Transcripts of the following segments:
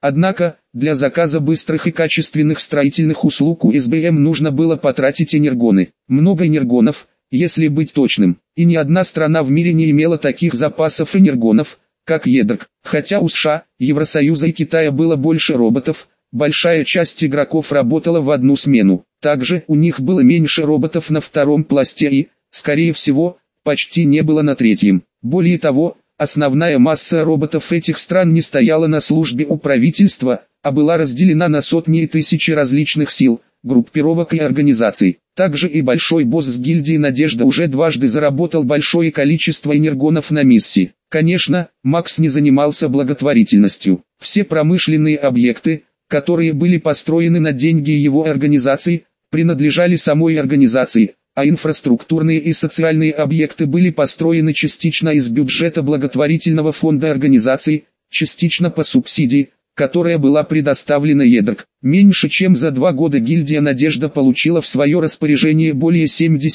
Однако, для заказа быстрых и качественных строительных услуг у СБМ нужно было потратить энергоны. Много энергонов, если быть точным. И ни одна страна в мире не имела таких запасов энергонов, как ЕДРК. Хотя у США, Евросоюза и Китая было больше роботов, большая часть игроков работала в одну смену. Также у них было меньше роботов на втором пласте и, скорее всего, почти не было на третьем. Более того, основная масса роботов этих стран не стояла на службе у правительства, а была разделена на сотни и тысячи различных сил, группировок и организаций. Также и большой босс с гильдии «Надежда» уже дважды заработал большое количество энергонов на миссии. Конечно, Макс не занимался благотворительностью. Все промышленные объекты, которые были построены на деньги его организации, принадлежали самой организации, а инфраструктурные и социальные объекты были построены частично из бюджета благотворительного фонда организации, частично по субсидии, которая была предоставлена ЕДРК. Меньше чем за 2 года гильдия «Надежда» получила в свое распоряжение более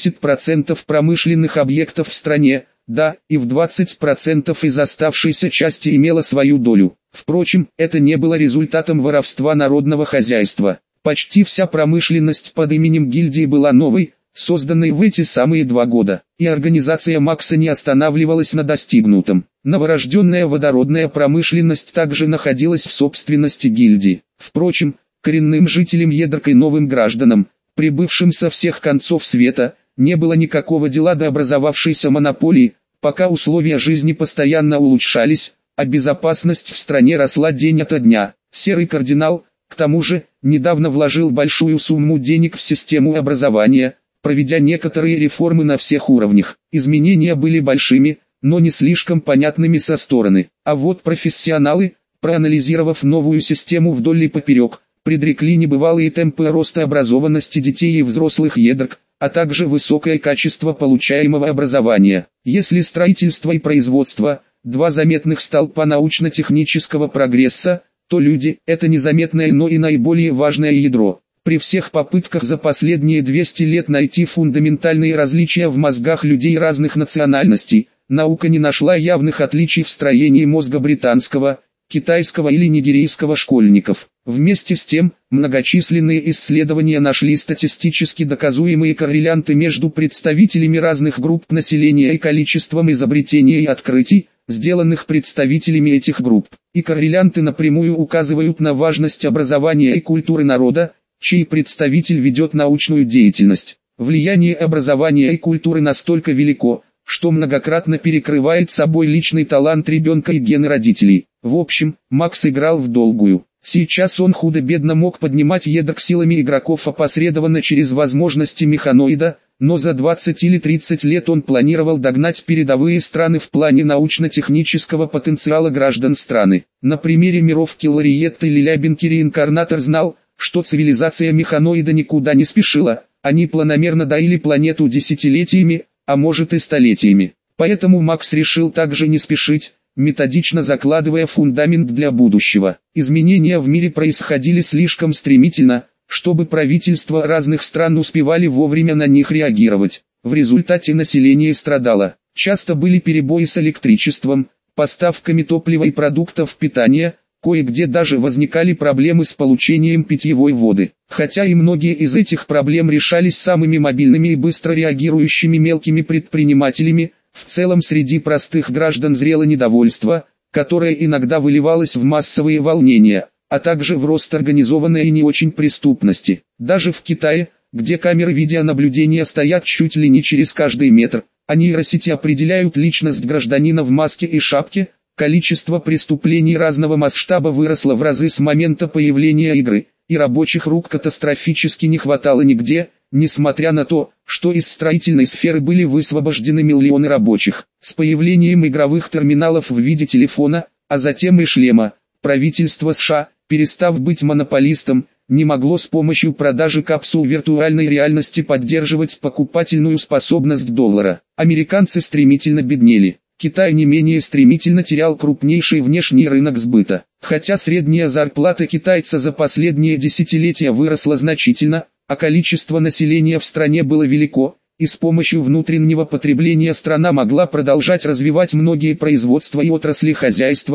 70% промышленных объектов в стране, да, и в 20% из оставшейся части имела свою долю. Впрочем, это не было результатом воровства народного хозяйства. Почти вся промышленность под именем гильдии была новой, созданной в эти самые 2 года, и организация Макса не останавливалась на достигнутом. Новорожденная водородная промышленность также находилась в собственности гильдии. Впрочем, коренным жителям ЕДРК и новым гражданам, прибывшим со всех концов света, не было никакого дела до образовавшейся монополии, пока условия жизни постоянно улучшались, а безопасность в стране росла день ото дня. Серый кардинал, к тому же, недавно вложил большую сумму денег в систему образования, проведя некоторые реформы на всех уровнях. Изменения были большими, но не слишком понятными со стороны. А вот профессионалы, проанализировав новую систему вдоль и поперек, предрекли небывалые темпы роста образованности детей и взрослых ЕДРК, а также высокое качество получаемого образования. Если строительство и производство – 2 заметных столпа научно-технического прогресса, то люди – это незаметное, но и наиболее важное ядро. При всех попытках за последние 200 лет найти фундаментальные различия в мозгах людей разных национальностей, наука не нашла явных отличий в строении мозга британского, китайского или нигерийского школьников. Вместе с тем, многочисленные исследования нашли статистически доказуемые коррелянты между представителями разных групп населения и количеством изобретений и открытий, сделанных представителями этих групп. И коррелянты напрямую указывают на важность образования и культуры народа, чей представитель ведет научную деятельность. Влияние образования и культуры настолько велико, что многократно перекрывает собой личный талант ребенка и гены родителей. В общем, Макс играл в долгую. Сейчас он худо-бедно мог поднимать ЕДРК силами игроков опосредованно через возможности механоида, но за 20 или 30 лет он планировал догнать передовые страны в плане научно-технического потенциала граждан страны. На примере миров Киллариетта или Лябинки реинкарнатор знал, что цивилизация механоида никуда не спешила, они планомерно доили планету десятилетиями, а может и столетиями. Поэтому Макс решил также не спешить, методично закладывая фундамент для будущего. Изменения в мире происходили слишком стремительно, чтобы правительства разных стран успевали вовремя на них реагировать. В результате население страдало. Часто были перебои с электричеством, поставками топлива и продуктов питания, кое-где даже возникали проблемы с получением питьевой воды. Хотя и многие из этих проблем решались самыми мобильными и быстро реагирующими мелкими предпринимателями, в целом среди простых граждан зрело недовольство, которое иногда выливалось в массовые волнения, а также в рост организованной и не очень преступности. Даже в Китае, где камеры видеонаблюдения стоят чуть ли не через каждый метр, а нейросети определяют личность гражданина в маске и шапке, количество преступлений разного масштаба выросло в разы с момента появления игры, и рабочих рук катастрофически не хватало нигде, несмотря на то, что из строительной сферы были высвобождены миллионы рабочих. С появлением игровых терминалов в виде телефона, а затем и шлема, правительство США, перестав быть монополистом, не могло с помощью продажи капсул виртуальной реальности поддерживать покупательную способность доллара. Американцы стремительно беднели. Китай не менее стремительно терял крупнейший внешний рынок сбыта. Хотя средняя зарплата китайца за последние десятилетия выросла значительно, а количество населения в стране было велико, и с помощью внутреннего потребления страна могла продолжать развивать многие производства и отрасли хозяйства,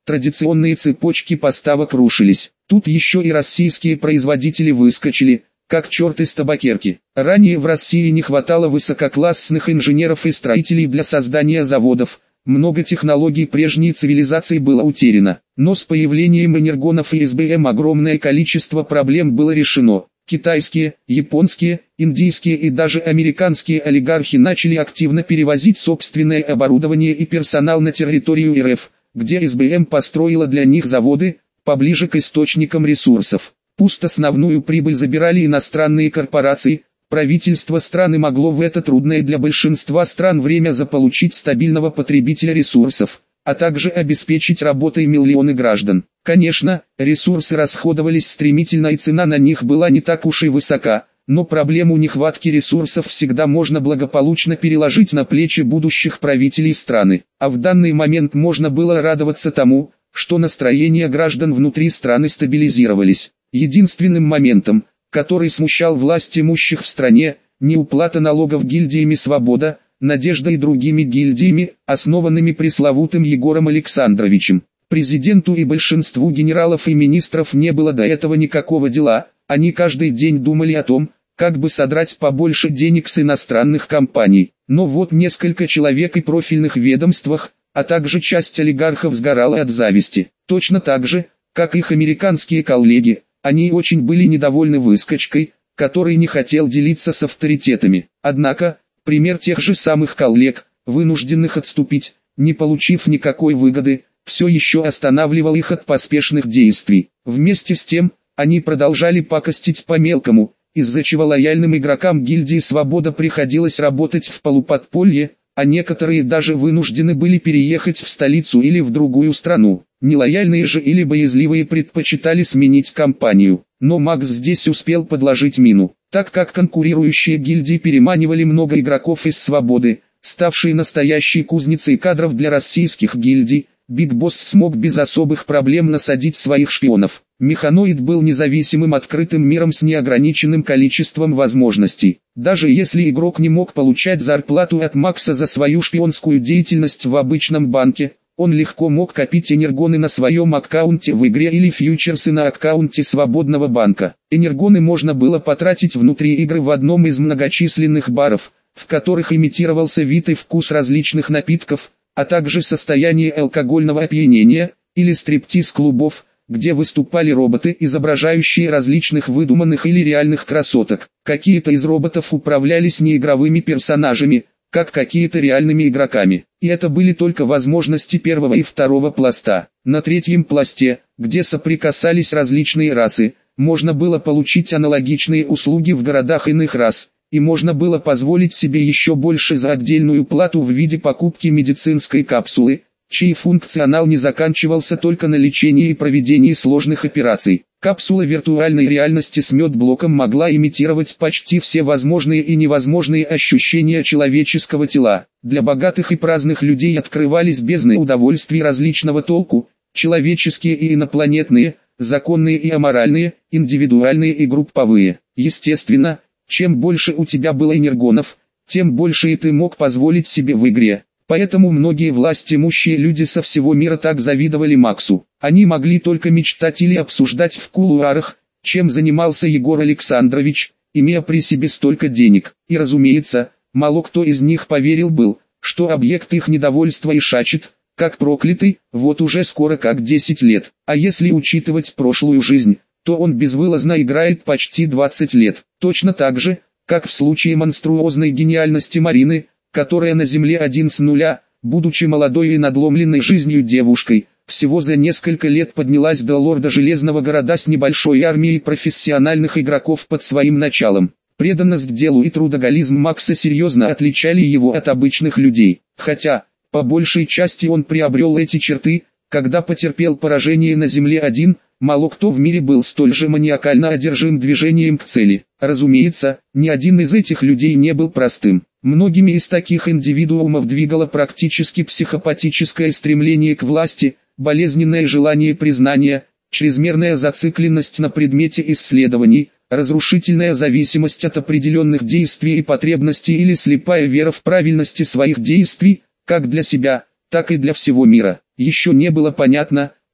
традиционные цепочки поставок рушились. Тут еще и российские производители выскочили, как черт из табакерки. Ранее в России не хватало высококлассных инженеров и строителей для создания заводов, много технологий прежней цивилизации было утеряно. Но с появлением энергонов и СБМ огромное количество проблем было решено. Китайские, японские, индийские и даже американские олигархи начали активно перевозить собственное оборудование и персонал на территорию РФ, где СБМ построила для них заводы, поближе к источникам ресурсов. Пусть основную прибыль забирали иностранные корпорации, правительство страны могло в это трудное для большинства стран время заполучить стабильного потребителя ресурсов, а также обеспечить работой миллионы граждан. Конечно, ресурсы расходовались стремительно и цена на них была не так уж и высока, но проблему нехватки ресурсов всегда можно благополучно переложить на плечи будущих правителей страны. А в данный момент можно было радоваться тому, что настроения граждан внутри страны стабилизировались. Единственным моментом, который смущал власть имущих в стране, не уплата налогов гильдиями «Свобода», «Надежда» и другими гильдиями, основанными пресловутым Егором Александровичем. Президенту и большинству генералов и министров не было до этого никакого дела, они каждый день думали о том, как бы содрать побольше денег с иностранных компаний. Но вот несколько человек и профильных ведомствах, а также часть олигархов сгорала от зависти. Точно так же, как их американские коллеги, они очень были недовольны выскочкой, который не хотел делиться с авторитетами. Однако, пример тех же самых коллег, вынужденных отступить, не получив никакой выгоды, все еще останавливал их от поспешных действий. Вместе с тем, они продолжали пакостить по-мелкому, из-за чего лояльным игрокам гильдии «Свобода» приходилось работать в полуподполье, а некоторые даже вынуждены были переехать в столицу или в другую страну. Нелояльные же или боязливые предпочитали сменить компанию. Но Макс здесь успел подложить мину, так как конкурирующие гильдии переманивали много игроков из «Свободы», ставшие настоящей кузницей кадров для российских гильдий. Биг Босс смог без особых проблем насадить своих шпионов. Механоид был независимым открытым миром с неограниченным количеством возможностей. Даже если игрок не мог получать зарплату от Макса за свою шпионскую деятельность в обычном банке, он легко мог копить энергоны на своем аккаунте в игре или фьючерсы на аккаунте свободного банка. Энергоны можно было потратить внутри игры в одном из многочисленных баров, в которых имитировался вид и вкус различных напитков, а также состояние алкогольного опьянения, или стриптиз-клубов, где выступали роботы, изображающие различных выдуманных или реальных красоток. Какие-то из роботов управлялись не игровыми персонажами, как какие-то реальными игроками. И это были только возможности первого и второго пласта. На третьем пласте, где соприкасались различные расы, можно было получить аналогичные услуги в городах иных рас. И можно было позволить себе еще больше за отдельную плату в виде покупки медицинской капсулы, чей функционал не заканчивался только на лечении и проведении сложных операций. Капсула виртуальной реальности с медблоком могла имитировать почти все возможные и невозможные ощущения человеческого тела. Для богатых и праздных людей открывались бездны удовольствий различного толку, человеческие и инопланетные, законные и аморальные, индивидуальные и групповые. Естественно, чем больше у тебя было энергонов, тем больше и ты мог позволить себе в игре. Поэтому многие властимущие люди со всего мира так завидовали Максу. Они могли только мечтать или обсуждать в кулуарах, чем занимался Егор Александрович, имея при себе столько денег. И разумеется, мало кто из них поверил был, что объект их недовольства ишачит, как проклятый, вот уже скоро как 10 лет. А если учитывать прошлую жизнь, то он безвылазно играет почти 20 лет. Точно так же, как в случае монструозной гениальности Марины, которая на Земле 1 с нуля, будучи молодой и надломленной жизнью девушкой, всего за несколько лет поднялась до лорда Железного Города с небольшой армией профессиональных игроков под своим началом. Преданность к делу и трудоголизм Макса серьезно отличали его от обычных людей. Хотя, по большей части он приобрел эти черты, когда потерпел поражение на Земле 1, мало кто в мире был столь же маниакально одержим движением к цели. Разумеется, ни один из этих людей не был простым. Многими из таких индивидуумов двигало практически психопатическое стремление к власти, болезненное желание признания, чрезмерная зацикленность на предмете исследований, разрушительная зависимость от определенных действий и потребностей или слепая вера в правильности своих действий, как для себя, так и для всего мира. Еще не было понятно,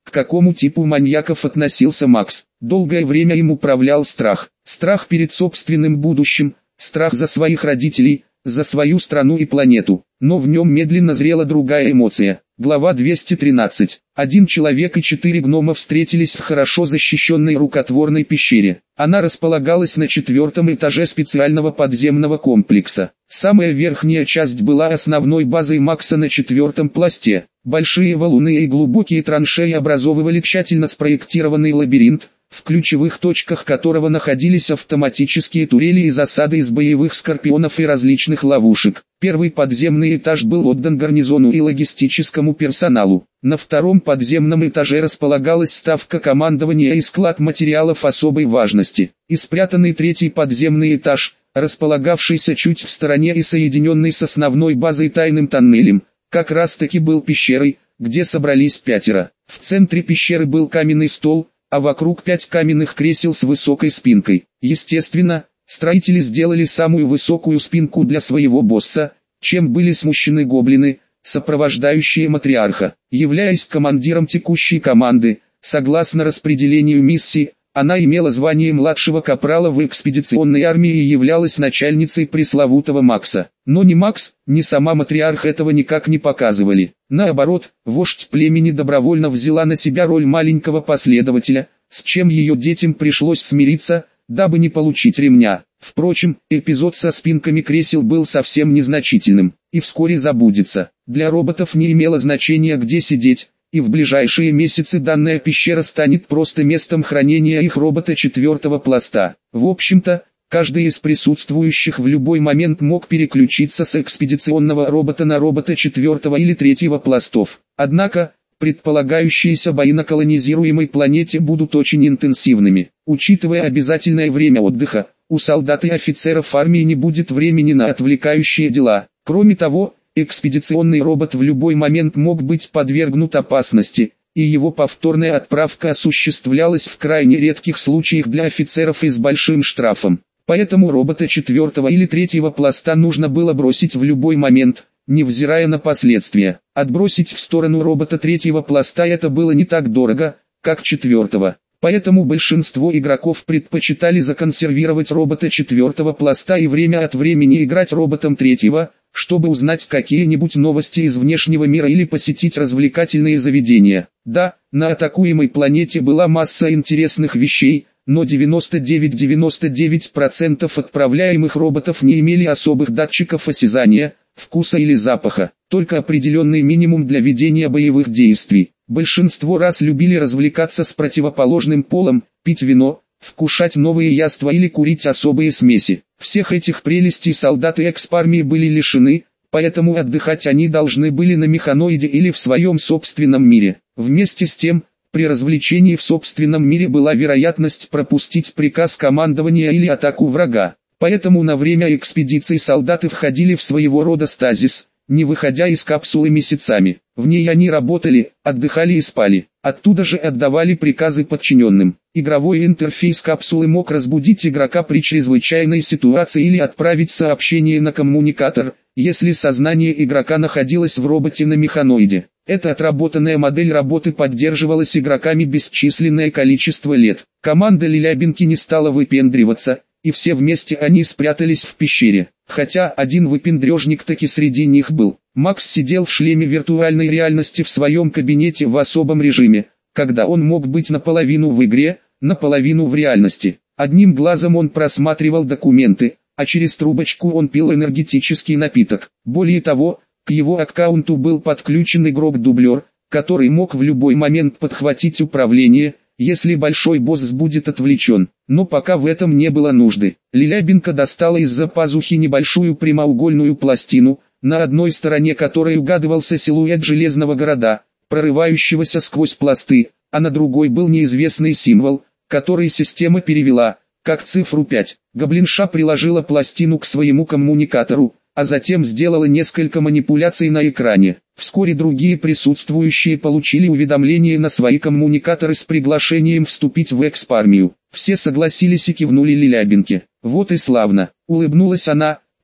К какому типу маньяков относился Макс? Долгое время им управлял страх. Страх перед собственным будущим, страх за своих родителей, за свою страну и планету. Но в нем медленно зрела другая эмоция. Глава 213. Один человек и 4 гнома встретились в хорошо защищенной рукотворной пещере. Она располагалась на 4-м этаже специального подземного комплекса. Самая верхняя часть была основной базой Макса на 4-м пласте. Большие валуны и глубокие траншеи образовывали тщательно спроектированный лабиринт, в ключевых точках которого находились автоматические турели и засады из боевых скорпионов и различных ловушек. Первый подземный этаж был отдан гарнизону и логистическому персоналу. На 2-м подземном этаже располагалась ставка командования и склад материалов особой важности. И спрятанный 3-й подземный этаж, располагавшийся чуть в стороне и соединенный с основной базой тайным тоннелем, как раз таки был пещерой, где собрались 5. В центре пещеры был каменный стол, а вокруг 5 каменных кресел с высокой спинкой. Естественно, строители сделали самую высокую спинку для своего босса, чем были смущены гоблины, сопровождающие матриарха. Являясь командиром текущей команды, согласно распределению миссии, она имела звание младшего капрала в экспедиционной армии и являлась начальницей пресловутого Макса. Но ни Макс, ни сама матриарх этого никак не показывали. Наоборот, вождь племени добровольно взяла на себя роль маленького последователя, с чем ее детям пришлось смириться, дабы не получить ремня. Впрочем, эпизод со спинками кресел был совсем незначительным, и вскоре забудется. Для роботов не имело значения, где сидеть, и в ближайшие месяцы данная пещера станет просто местом хранения их робота 4-го пласта. В общем-то, каждый из присутствующих в любой момент мог переключиться с экспедиционного робота на робота 4-го или 3-го пластов. Однако, предполагающиеся бои на колонизируемой планете будут очень интенсивными. Учитывая обязательное время отдыха, у солдат и офицеров армии не будет времени на отвлекающие дела. Кроме того, экспедиционный робот в любой момент мог быть подвергнут опасности, и его повторная отправка осуществлялась в крайне редких случаях для офицеров и с большим штрафом. Поэтому робота 4-го или 3-го пласта нужно было бросить в любой момент, невзирая на последствия. Отбросить в сторону робота 3-го пласта это было не так дорого, как 4-го. Поэтому большинство игроков предпочитали законсервировать робота 4-го пласта и время от времени играть роботом 3-го, чтобы узнать какие-нибудь новости из внешнего мира или посетить развлекательные заведения. Да, на атакуемой планете была масса интересных вещей, но 99% отправляемых роботов не имели особых датчиков осязания, вкуса или запаха, только определенный минимум для ведения боевых действий. Большинство раз любили развлекаться с противоположным полом, пить вино, вкушать новые яства или курить особые смеси. Всех этих прелестей солдаты экспармии были лишены, поэтому отдыхать они должны были на механоиде или в своем собственном мире. Вместе с тем, при развлечении в собственном мире была вероятность пропустить приказ командования или атаку врага. Поэтому на время экспедиции солдаты входили в своего рода стазис, не выходя из капсулы месяцами. В ней они работали, отдыхали и спали. Оттуда же отдавали приказы подчиненным. Игровой интерфейс капсулы мог разбудить игрока при чрезвычайной ситуации или отправить сообщение на коммуникатор, если сознание игрока находилось в роботе на механоиде. Эта отработанная модель работы поддерживалась игроками бесчисленное количество лет. Команда Лилябинки не стала выпендриваться, и все вместе они спрятались в пещере. Хотя один выпендрежник таки среди них был. Макс сидел в шлеме виртуальной реальности в своем кабинете в особом режиме, когда он мог быть наполовину в игре, наполовину в реальности. Одним глазом он просматривал документы, а через трубочку он пил энергетический напиток. Более того, к его аккаунту был подключен игрок-дублер, который мог в любой момент подхватить управление, если большой босс будет отвлечен. Но пока в этом не было нужды. Лилябинка достала из-за пазухи небольшую прямоугольную пластину, на одной стороне которой угадывался силуэт железного города, прорывающегося сквозь пласты, а на другой был неизвестный символ, который система перевела, как цифру 5. Гоблинша приложила пластину к своему коммуникатору, а затем сделала несколько манипуляций на экране. Вскоре другие присутствующие получили уведомление на свои коммуникаторы с приглашением вступить в экспармию. Все согласились и кивнули Лилябинке. Вот и славно, улыбнулась она,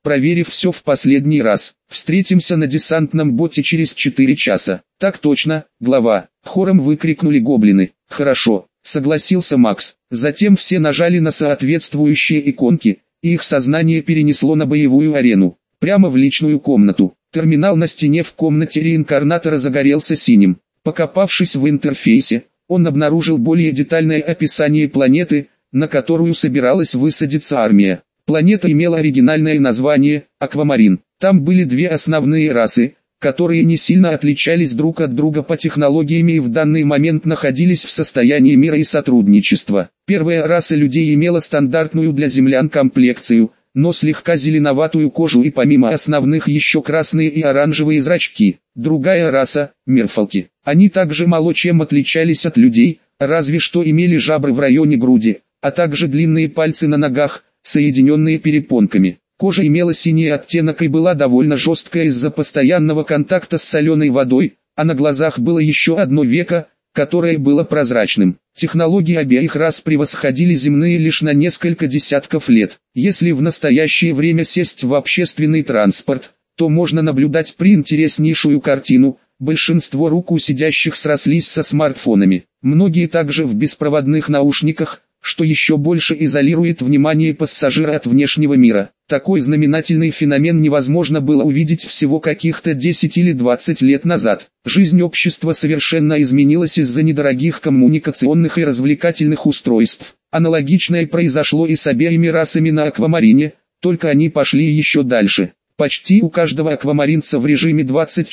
проверив все в последний раз. Встретимся на десантном боте через 4 часа. Так точно, глава. Хором выкрикнули гоблины. Хорошо, согласился Макс. Затем все нажали на соответствующие иконки, и их сознание перенесло на боевую арену, прямо в личную комнату. Терминал на стене в комнате реинкарнатора загорелся синим. Покопавшись в интерфейсе, он обнаружил более детальное описание планеты, на которую собиралась высадиться армия. Планета имела оригинальное название – Аквамарин. Там были две основные расы, которые не сильно отличались друг от друга по технологиям и в данный момент находились в состоянии мира и сотрудничества. Первая раса людей имела стандартную для землян комплекцию, но слегка зеленоватую кожу и помимо основных еще красные и оранжевые зрачки. Другая раса – мерфалки. Они также мало чем отличались от людей, разве что имели жабры в районе груди, а также длинные пальцы на ногах, соединенные перепонками. Кожа имела синий оттенок и была довольно жесткая из-за постоянного контакта с соленой водой, а на глазах было еще одно веко, которое было прозрачным. Технологии обеих рас превосходили земные лишь на несколько десятков лет. Если в настоящее время сесть в общественный транспорт, то можно наблюдать приинтереснейшую картину. Большинство рук у сидящих срослись со смартфонами. Многие также в беспроводных наушниках, что еще больше изолирует внимание пассажира от внешнего мира. Такой знаменательный феномен невозможно было увидеть всего каких-то 10 или 20 лет назад. Жизнь общества совершенно изменилась из-за недорогих коммуникационных и развлекательных устройств. Аналогичное произошло и с обеими расами на Аквамарине, только они пошли еще дальше. Почти у каждого аквамаринца в режиме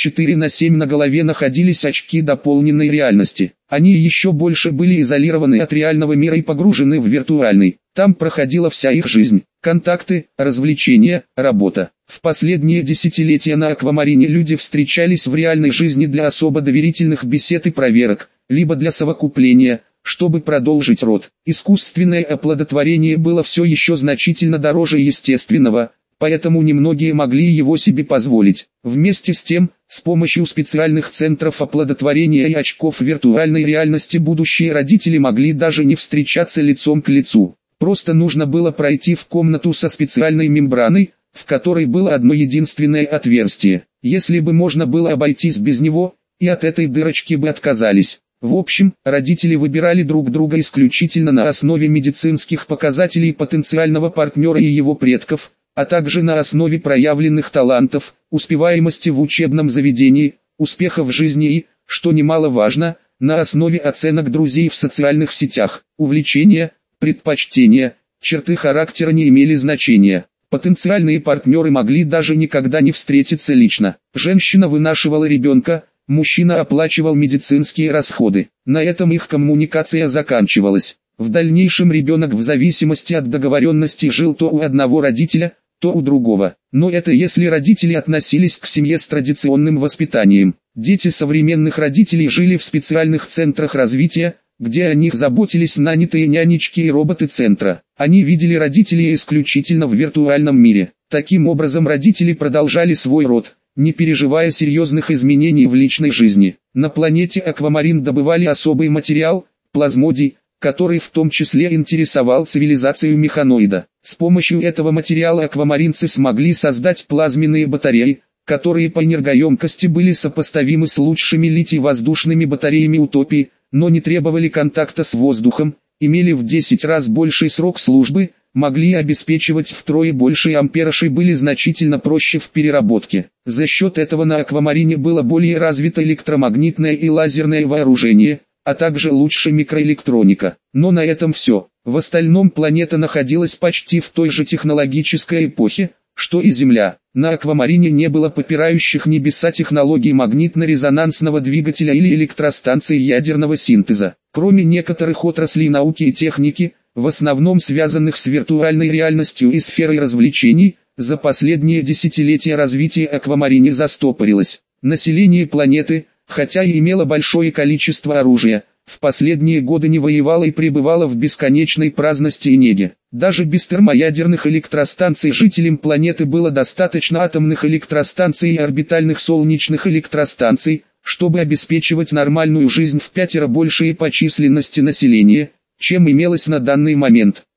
24/7 на голове находились очки дополненной реальности. Они еще больше были изолированы от реального мира и погружены в виртуальный. Там проходила вся их жизнь, контакты, развлечения, работа. В последние десятилетия на Аквамарине люди встречались в реальной жизни для особо доверительных бесед и проверок, либо для совокупления, чтобы продолжить род. Искусственное оплодотворение было все еще значительно дороже естественного, поэтому немногие могли его себе позволить. Вместе с тем, с помощью специальных центров оплодотворения и очков виртуальной реальности будущие родители могли даже не встречаться лицом к лицу. Просто нужно было пройти в комнату со специальной мембраной, в которой было одно единственное отверстие. Если бы можно было обойтись без него, и от этой дырочки бы отказались. В общем, родители выбирали друг друга исключительно на основе медицинских показателей потенциального партнера и его предков, а также на основе проявленных талантов, успеваемости в учебном заведении, успеха в жизни и, что немаловажно, на основе оценок друзей в социальных сетях. Увлечения, предпочтения, черты характера не имели значения. Потенциальные партнеры могли даже никогда не встретиться лично. Женщина вынашивала ребенка, мужчина оплачивал медицинские расходы. На этом их коммуникация заканчивалась. В дальнейшем ребенок в зависимости от договоренности жил то у одного родителя, то у другого. Но это если родители относились к семье с традиционным воспитанием. Дети современных родителей жили в специальных центрах развития, где о них заботились нанятые нянечки и роботы центра. Они видели родителей исключительно в виртуальном мире. Таким образом родители продолжали свой род, не переживая серьезных изменений в личной жизни. На планете Аквамарин добывали особый материал – плазмодий, который в том числе интересовал цивилизацию механоида. С помощью этого материала аквамаринцы смогли создать плазменные батареи, которые по энергоемкости были сопоставимы с лучшими литий-воздушными батареями утопии, но не требовали контакта с воздухом, имели в 10 раз больший срок службы, могли обеспечивать втрое больший ампераж и были значительно проще в переработке. За счет этого на Аквамарине было более развито электромагнитное и лазерное вооружение, а также лучше микроэлектроника. Но на этом все. В остальном планета находилась почти в той же технологической эпохе, что и Земля. На Аквамарине не было попирающих небеса технологий магнитно-резонансного двигателя или электростанций ядерного синтеза. Кроме некоторых отраслей науки и техники, в основном связанных с виртуальной реальностью и сферой развлечений, за последние десятилетия развитие Аквамарине застопорилось. Население планеты, хотя и имело большое количество оружия, в последние годы не воевало и пребывало в бесконечной праздности и неге. Даже без термоядерных электростанций жителям планеты было достаточно атомных электростанций и орбитальных солнечных электростанций, чтобы обеспечивать нормальную жизнь в 5 раз большей по численности населения, чем имелось на данный момент.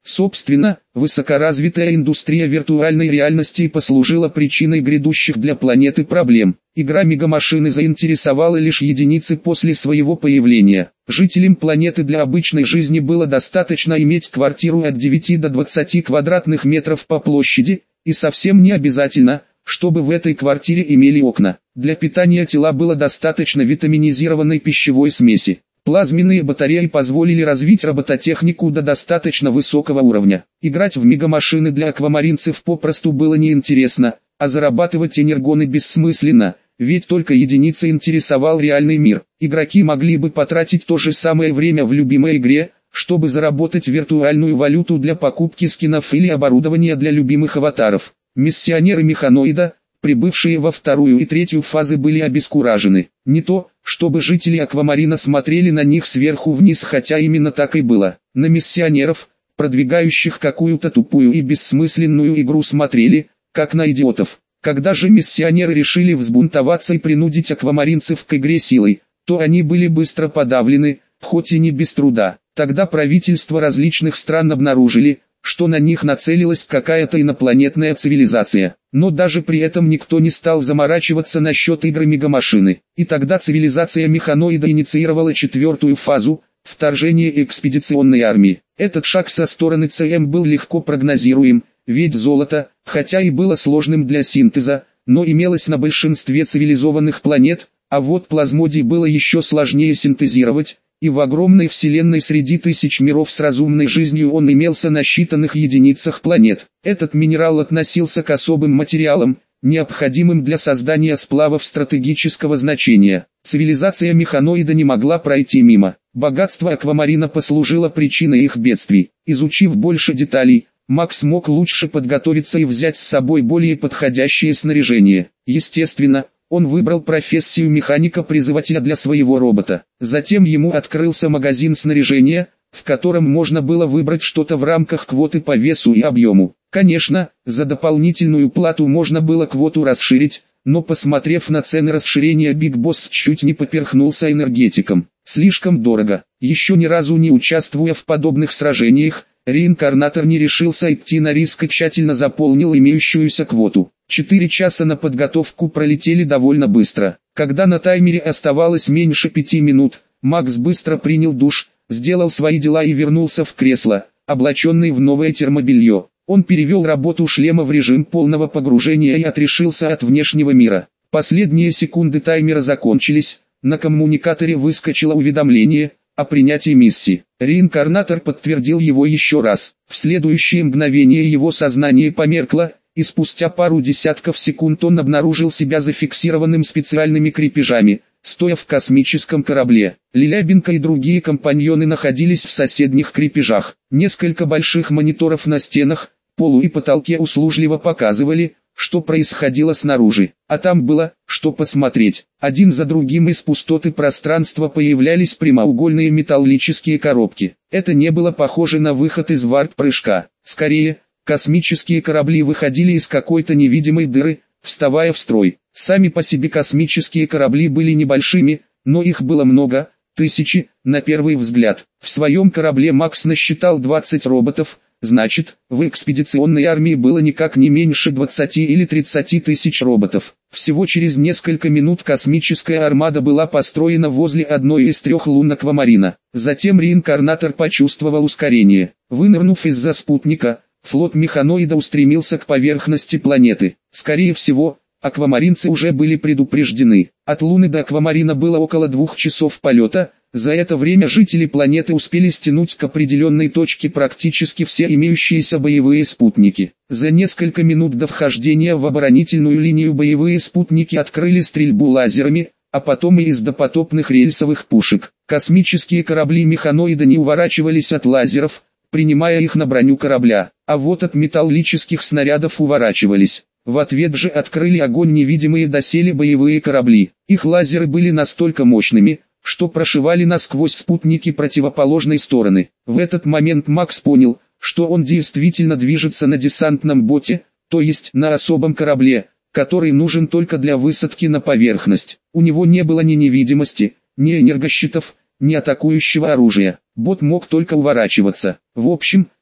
Собственно, высокоразвитая индустрия виртуальной реальности послужила причиной грядущих для планеты проблем. Игра мегамашины заинтересовала лишь единицы после своего появления. Жителям планеты для обычной жизни было достаточно иметь квартиру от 9 до 20 квадратных метров по площади, и совсем не обязательно, чтобы в этой квартире имели окна. Для питания тела было достаточно витаминизированной пищевой смеси. Плазменные батареи позволили развить робототехнику до достаточно высокого уровня. Играть в мегамашины для аквамаринцев попросту было неинтересно, а зарабатывать энергоны бессмысленно, ведь только единицы интересовал реальный мир. Игроки могли бы потратить то же самое время в любимой игре, чтобы заработать виртуальную валюту для покупки скинов или оборудования для любимых аватаров. Миссионеры механоида, прибывшие во вторую и третью фазы, были обескуражены. Не то, чтобы жители Аквамарина смотрели на них сверху вниз, хотя именно так и было. На миссионеров, продвигающих какую-то тупую и бессмысленную игру, смотрели, как на идиотов. Когда же миссионеры решили взбунтоваться и принудить аквамаринцев к игре силой, то они были быстро подавлены, хоть и не без труда. Тогда правительства различных стран обнаружили, что на них нацелилась какая-то инопланетная цивилизация. Но даже при этом никто не стал заморачиваться насчет игры мегамашины. И тогда цивилизация механоида инициировала четвертую фазу – вторжение экспедиционной армии. Этот шаг со стороны ЦМ был легко прогнозируем, ведь золото, хотя и было сложным для синтеза, но имелось на большинстве цивилизованных планет, а вот плазмодий было еще сложнее синтезировать, и в огромной вселенной среди тысяч миров с разумной жизнью он имелся на считанных единицах планет. Этот минерал относился к особым материалам, необходимым для создания сплавов стратегического значения. Цивилизация механоида не могла пройти мимо. Богатство аквамарина послужило причиной их бедствий. Изучив больше деталей, Макс мог лучше подготовиться и взять с собой более подходящее снаряжение. Естественно, он выбрал профессию механика-призывателя для своего робота. Затем ему открылся магазин снаряжения, в котором можно было выбрать что-то в рамках квоты по весу и объему. Конечно, за дополнительную плату можно было квоту расширить, но посмотрев на цены расширения, Биг Босс чуть не поперхнулся энергетиком. Слишком дорого. Еще ни разу не участвуя в подобных сражениях, реинкарнатор не решился идти на риск и тщательно заполнил имеющуюся квоту. 4 часа на подготовку пролетели довольно быстро. Когда на таймере оставалось меньше 5 минут, Макс быстро принял душ, сделал свои дела и вернулся в кресло, облаченный в новое термобелье. Он перевел работу шлема в режим полного погружения и отрешился от внешнего мира. Последние секунды таймера закончились, на коммуникаторе выскочило уведомление о принятии миссии. Реинкарнатор подтвердил его еще раз. В следующее мгновение его сознание померкло, и спустя пару десятков секунд он обнаружил себя зафиксированным специальными крепежами, стоя в космическом корабле. Лилябенко и другие компаньоны находились в соседних крепежах. Несколько больших мониторов на стенах, полу и потолке услужливо показывали, что происходило снаружи. А там было, что посмотреть. Один за другим из пустоты пространства появлялись прямоугольные металлические коробки. Это не было похоже на выход из варп-прыжка. Скорее, космические корабли выходили из какой-то невидимой дыры, вставая в строй. Сами по себе космические корабли были небольшими, но их было много, тысячи, на первый взгляд. В своем корабле Макс насчитал 20 роботов, значит, в экспедиционной армии было никак не меньше 20 или 30 тысяч роботов. Всего через несколько минут космическая армада была построена возле одной из 3 лун Аквамарина. Затем реинкарнатор почувствовал ускорение. Вынырнув из-за спутника, флот механоида устремился к поверхности планеты. Скорее всего, аквамаринцы уже были предупреждены. От Луны до Аквамарина было около 2 часов полета. За это время жители планеты успели стянуть к определенной точке практически все имеющиеся боевые спутники. За несколько минут до вхождения в оборонительную линию боевые спутники открыли стрельбу лазерами, а потом и из допотопных рельсовых пушек. Космические корабли механоида не уворачивались от лазеров, принимая их на броню корабля, а вот от металлических снарядов уворачивались. В ответ же открыли огонь невидимые доселе боевые корабли. Их лазеры были настолько мощными, что прошивали насквозь спутники противоположной стороны. В этот момент Макс понял, что он действительно движется на десантном боте, то есть на особом корабле, который нужен только для высадки на поверхность. У него не было ни невидимости, ни энергощитов, ни атакующего оружия. Бот мог только уворачиваться. В общем,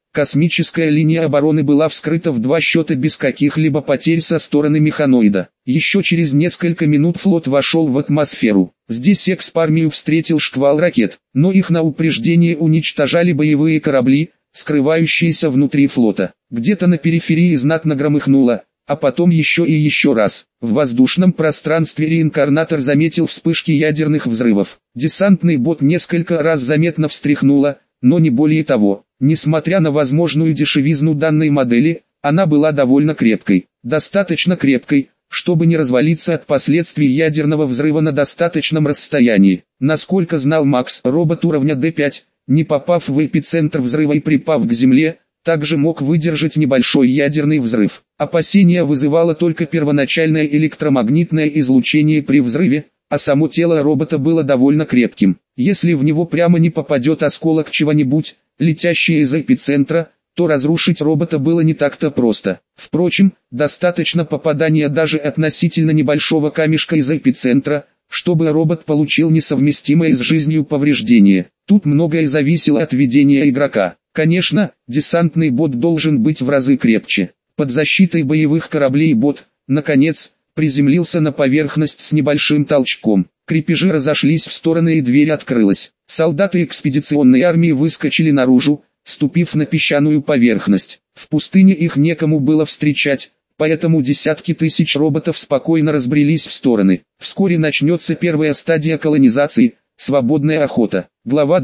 Космическая линия обороны была вскрыта в 2 счета без каких-либо потерь со стороны механоида. Еще через несколько минут флот вошел в атмосферу. Здесь экспармию встретил шквал ракет, но их на упреждение уничтожали боевые корабли, скрывающиеся внутри флота. Где-то на периферии знатно громыхнуло, а потом еще и еще раз. В воздушном пространстве реинкарнатор заметил вспышки ядерных взрывов. Десантный бот несколько раз заметно встряхнуло, но не более того. Несмотря на возможную дешевизну данной модели, она была довольно крепкой. Достаточно крепкой, чтобы не развалиться от последствий ядерного взрыва на достаточном расстоянии. Насколько знал Макс, робот уровня D5, не попав в эпицентр взрыва и припав к земле, также мог выдержать небольшой ядерный взрыв. Опасения вызывало только первоначальное электромагнитное излучение при взрыве, а само тело робота было довольно крепким. Если в него прямо не попадет осколок чего-нибудь, летящий из эпицентра, то разрушить робота было не так-то просто. Впрочем, достаточно попадания даже относительно небольшого камешка из эпицентра, чтобы робот получил несовместимое с жизнью повреждение. Тут многое зависело от ведения игрока. Конечно, десантный бот должен быть в разы крепче. Под защитой боевых кораблей бот, наконец, приземлился на поверхность с небольшим толчком. Крепежи разошлись в стороны и дверь открылась. Солдаты экспедиционной армии выскочили наружу, ступив на песчаную поверхность. В пустыне их некому было встречать, поэтому десятки тысяч роботов спокойно разбрелись в стороны. Вскоре начнется первая стадия колонизации – свободная охота. Глава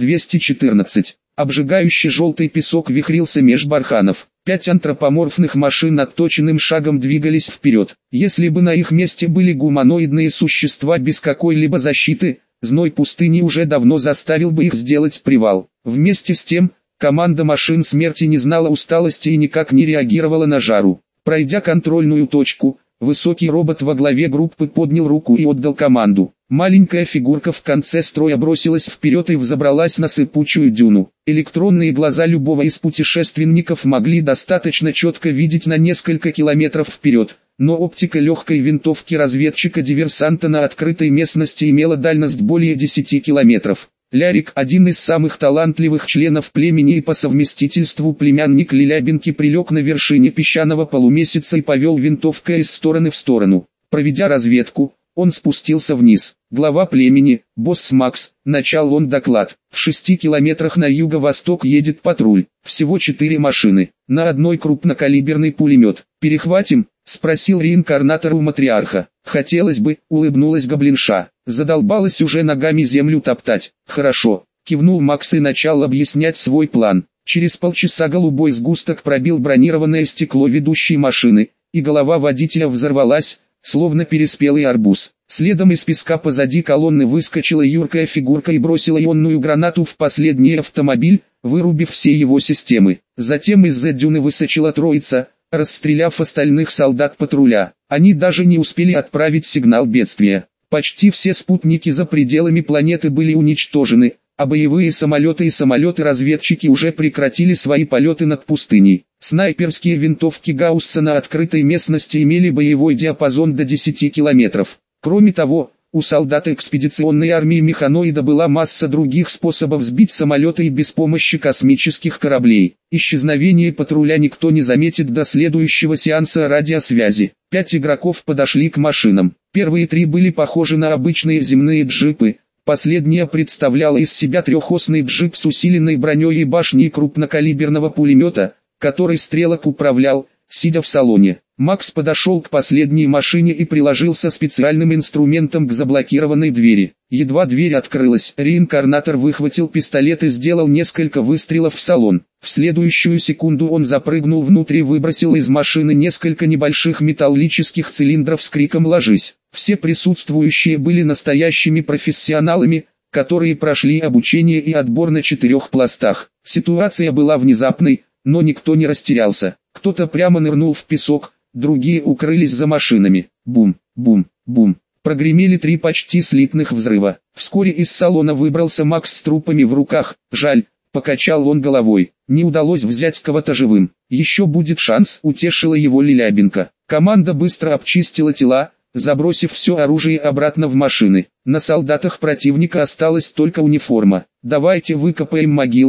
214. Обжигающий желтый песок вихрился меж барханов. 5 антропоморфных машин отточенным шагом двигались вперед. Если бы на их месте были гуманоидные существа без какой-либо защиты, зной пустыни уже давно заставил бы их сделать привал. Вместе с тем, команда машин смерти не знала усталости и никак не реагировала на жару. Пройдя контрольную точку, высокий робот во главе группы поднял руку и отдал команду. Маленькая фигурка в конце строя бросилась вперед и взобралась на сыпучую дюну. Электронные глаза любого из путешественников могли достаточно четко видеть на несколько километров вперед, но оптика легкой винтовки разведчика-диверсанта на открытой местности имела дальность более 10 километров. Лярик, один из самых талантливых членов племени и по совместительству племянник Лилябинки, прилег на вершине песчаного полумесяца и повел винтовкой из стороны в сторону. Проведя разведку, он спустился вниз. Глава племени, босс Макс, начал он доклад. В 6 километрах на юго-восток едет патруль. Всего 4 машины. На одной крупнокалиберный пулемет. «Перехватим?» — спросил реинкарнатор у матриарха. «Хотелось бы», — улыбнулась гоблинша. «Задолбалась уже ногами землю топтать». «Хорошо», — кивнул Макс и начал объяснять свой план. Через полчаса голубой сгусток пробил бронированное стекло ведущей машины, и голова водителя взорвалась, словно переспелый арбуз. Следом из песка позади колонны выскочила юркая фигурка и бросила ионную гранату в последний автомобиль, вырубив все его системы. Затем из-за дюны выскочила троица, расстреляв остальных солдат патруля. Они даже не успели отправить сигнал бедствия. Почти все спутники за пределами планеты были уничтожены, а боевые самолеты и самолеты-разведчики уже прекратили свои полеты над пустыней. Снайперские винтовки Гаусса на открытой местности имели боевой диапазон до 10 километров. Кроме того, у солдат экспедиционной армии механоида была масса других способов сбить самолеты и без помощи космических кораблей. Исчезновение патруля никто не заметит до следующего сеанса радиосвязи. 5 игроков подошли к машинам. Первые 3 были похожи на обычные земные джипы. Последняя представляла из себя трехосный джип с усиленной броней и башней крупнокалиберного пулемета, который стрелок управлял, сидя в салоне. Макс подошел к последней машине и приложился специальным инструментом к заблокированной двери. Едва дверь открылась, реинкарнатор выхватил пистолет и сделал несколько выстрелов в салон. В следующую секунду он запрыгнул внутрь и выбросил из машины несколько небольших металлических цилиндров с криком «Ложись!». Все присутствующие были настоящими профессионалами, которые прошли обучение и отбор на 4 пластах. Ситуация была внезапной, но никто не растерялся. Кто-то прямо нырнул в песок, другие укрылись за машинами. Бум, бум, бум. Прогремели 3 почти слитных взрыва. Вскоре из салона выбрался Макс с трупами в руках. Жаль, покачал он головой. Не удалось взять кого-то живым. Еще будет шанс, утешила его Лилябинка. Команда быстро обчистила тела, забросив все оружие обратно в машины. На солдатах противника осталась только униформа. «Давайте выкопаем могилы», —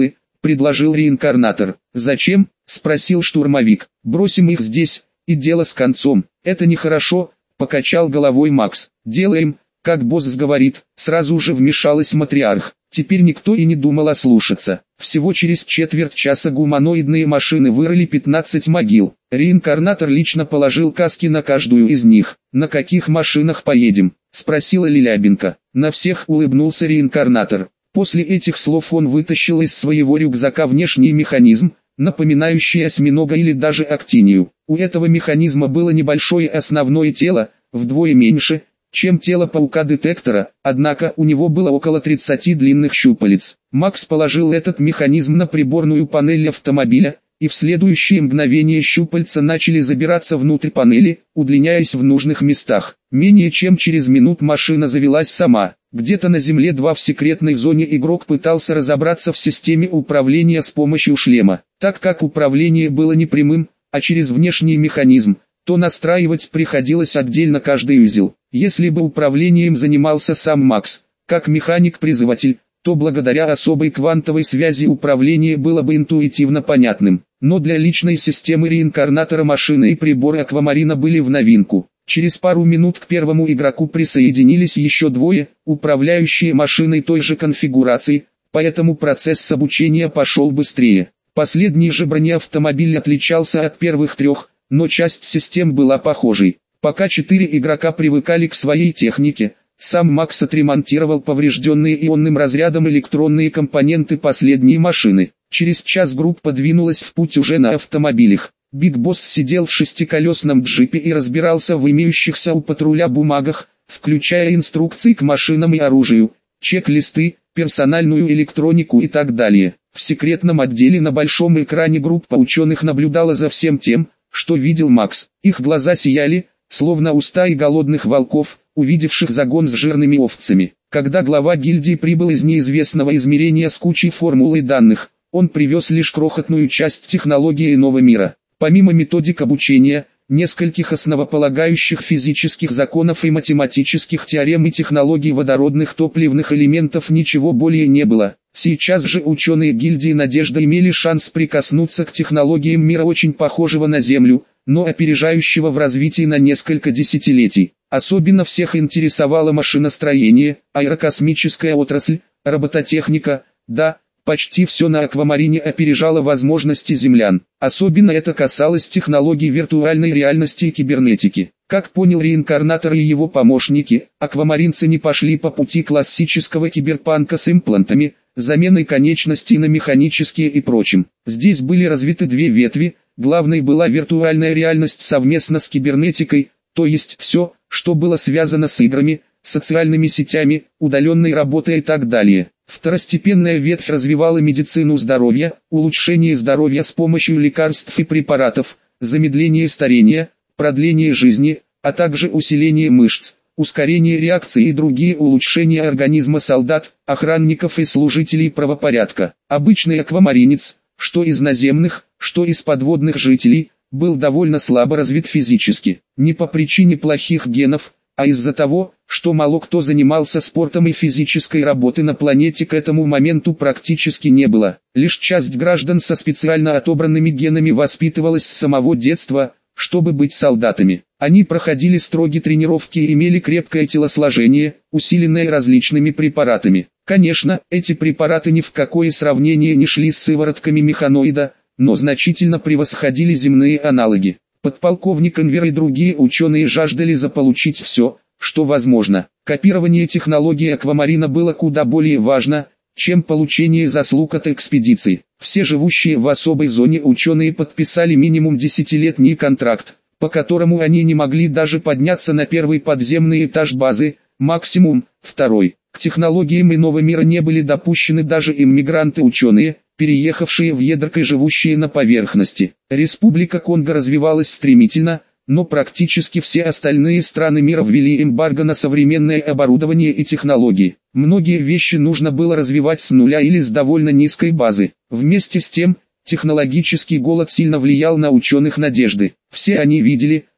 предложил реинкарнатор. «Зачем?» – спросил штурмовик. «Бросим их здесь, и дело с концом». «Это нехорошо», – покачал головой Макс. «Делаем, как босс говорит», – сразу же вмешалась матриарх. Теперь никто и не думал ослушаться. Всего через четверть часа гуманоидные машины вырыли 15 могил. Реинкарнатор лично положил каски на каждую из них. «На каких машинах поедем?» – спросила Лилябенко. «На всех», – улыбнулся реинкарнатор. После этих слов он вытащил из своего рюкзака внешний механизм, напоминающий осьминога или даже актинию. У этого механизма было небольшое основное тело, вдвое меньше, чем тело паука-детектора, однако у него было около 30 длинных щупалец. Макс положил этот механизм на приборную панель автомобиля, и в следующее мгновение щупальца начали забираться внутрь панели, удлиняясь в нужных местах. Менее чем через минуту машина завелась сама. Где-то на земле 2 в секретной зоне игрок пытался разобраться в системе управления с помощью шлема. Так как управление было не прямым, а через внешний механизм, то настраивать приходилось отдельно каждый узел. Если бы управлением занимался сам Макс, как механик-призыватель, то благодаря особой квантовой связи управление было бы интуитивно понятным. Но для личной системы реинкарнатора машины и приборы Аквамарина были в новинку. Через пару минут к первому игроку присоединились еще 2, управляющие машиной той же конфигурации, поэтому процесс обучения пошел быстрее. Последний же бронеавтомобиль отличался от первых 3, но часть систем была похожей. Пока 4 игрока привыкали к своей технике, сам Макс отремонтировал поврежденные ионным разрядом электронные компоненты последней машины. Через час группа двинулась в путь уже на автомобилях. Биг Босс сидел в 6-колесном джипе и разбирался в имеющихся у патруля бумагах, включая инструкции к машинам и оружию, чек-листы, персональную электронику и так далее. В секретном отделе на большом экране группа ученых наблюдала за всем тем, что видел Макс. Их глаза сияли, словно у стаи голодных волков, увидевших загон с жирными овцами. Когда глава гильдии прибыл из неизвестного измерения с кучей формул и данных, он привез лишь крохотную часть технологии иного мира. Помимо методик обучения, нескольких основополагающих физических законов и математических теорем и технологий водородных топливных элементов ничего более не было. Сейчас же ученые гильдии Надежда имели шанс прикоснуться к технологиям мира очень похожего на Землю, но опережающего в развитии на несколько десятилетий. Особенно всех интересовало машиностроение, аэрокосмическая отрасль, робототехника, да, почти все на Аквамарине опережало возможности землян. Особенно это касалось технологий виртуальной реальности и кибернетики. Как понял реинкарнатор и его помощники, аквамаринцы не пошли по пути классического киберпанка с имплантами, заменой конечностей на механические и прочим. Здесь были развиты 2 ветви, главной была виртуальная реальность совместно с кибернетикой, то есть все, что было связано с играми, социальными сетями, удаленной работой и так далее. Второстепенная ветвь развивала медицину здоровья, улучшение здоровья с помощью лекарств и препаратов, замедление старения, продление жизни, а также усиление мышц, ускорение реакции и другие улучшения организма солдат, охранников и служителей правопорядка. Обычный аквамаринец, что из наземных, что из подводных жителей, был довольно слабо развит физически, не по причине плохих генов, а из-за того, что мало кто занимался спортом и физической работы на планете к этому моменту практически не было. Лишь часть граждан со специально отобранными генами воспитывалась с самого детства, чтобы быть солдатами. Они проходили строгие тренировки и имели крепкое телосложение, усиленное различными препаратами. Конечно, эти препараты ни в какое сравнение не шли с сыворотками механоида, но значительно превосходили земные аналоги. Подполковник Энвер и другие ученые жаждали заполучить все, что возможно. Копирование технологий Аквамарина было куда более важно, чем получение заслуг от экспедиции. Все живущие в особой зоне ученые подписали минимум 10-летний контракт, по которому они не могли даже подняться на первый подземный этаж базы, максимум второй. К технологиям иного мира не были допущены даже иммигранты-ученые, переехавшие в ядерко и живущие на поверхности. Республика Конго развивалась стремительно, но практически все остальные страны мира ввели эмбарго на современное оборудование и технологии. Многие вещи нужно было развивать с нуля или с довольно низкой базы. Вместе с тем, технологический голод сильно влиял на ученых Надежды. Все они видели,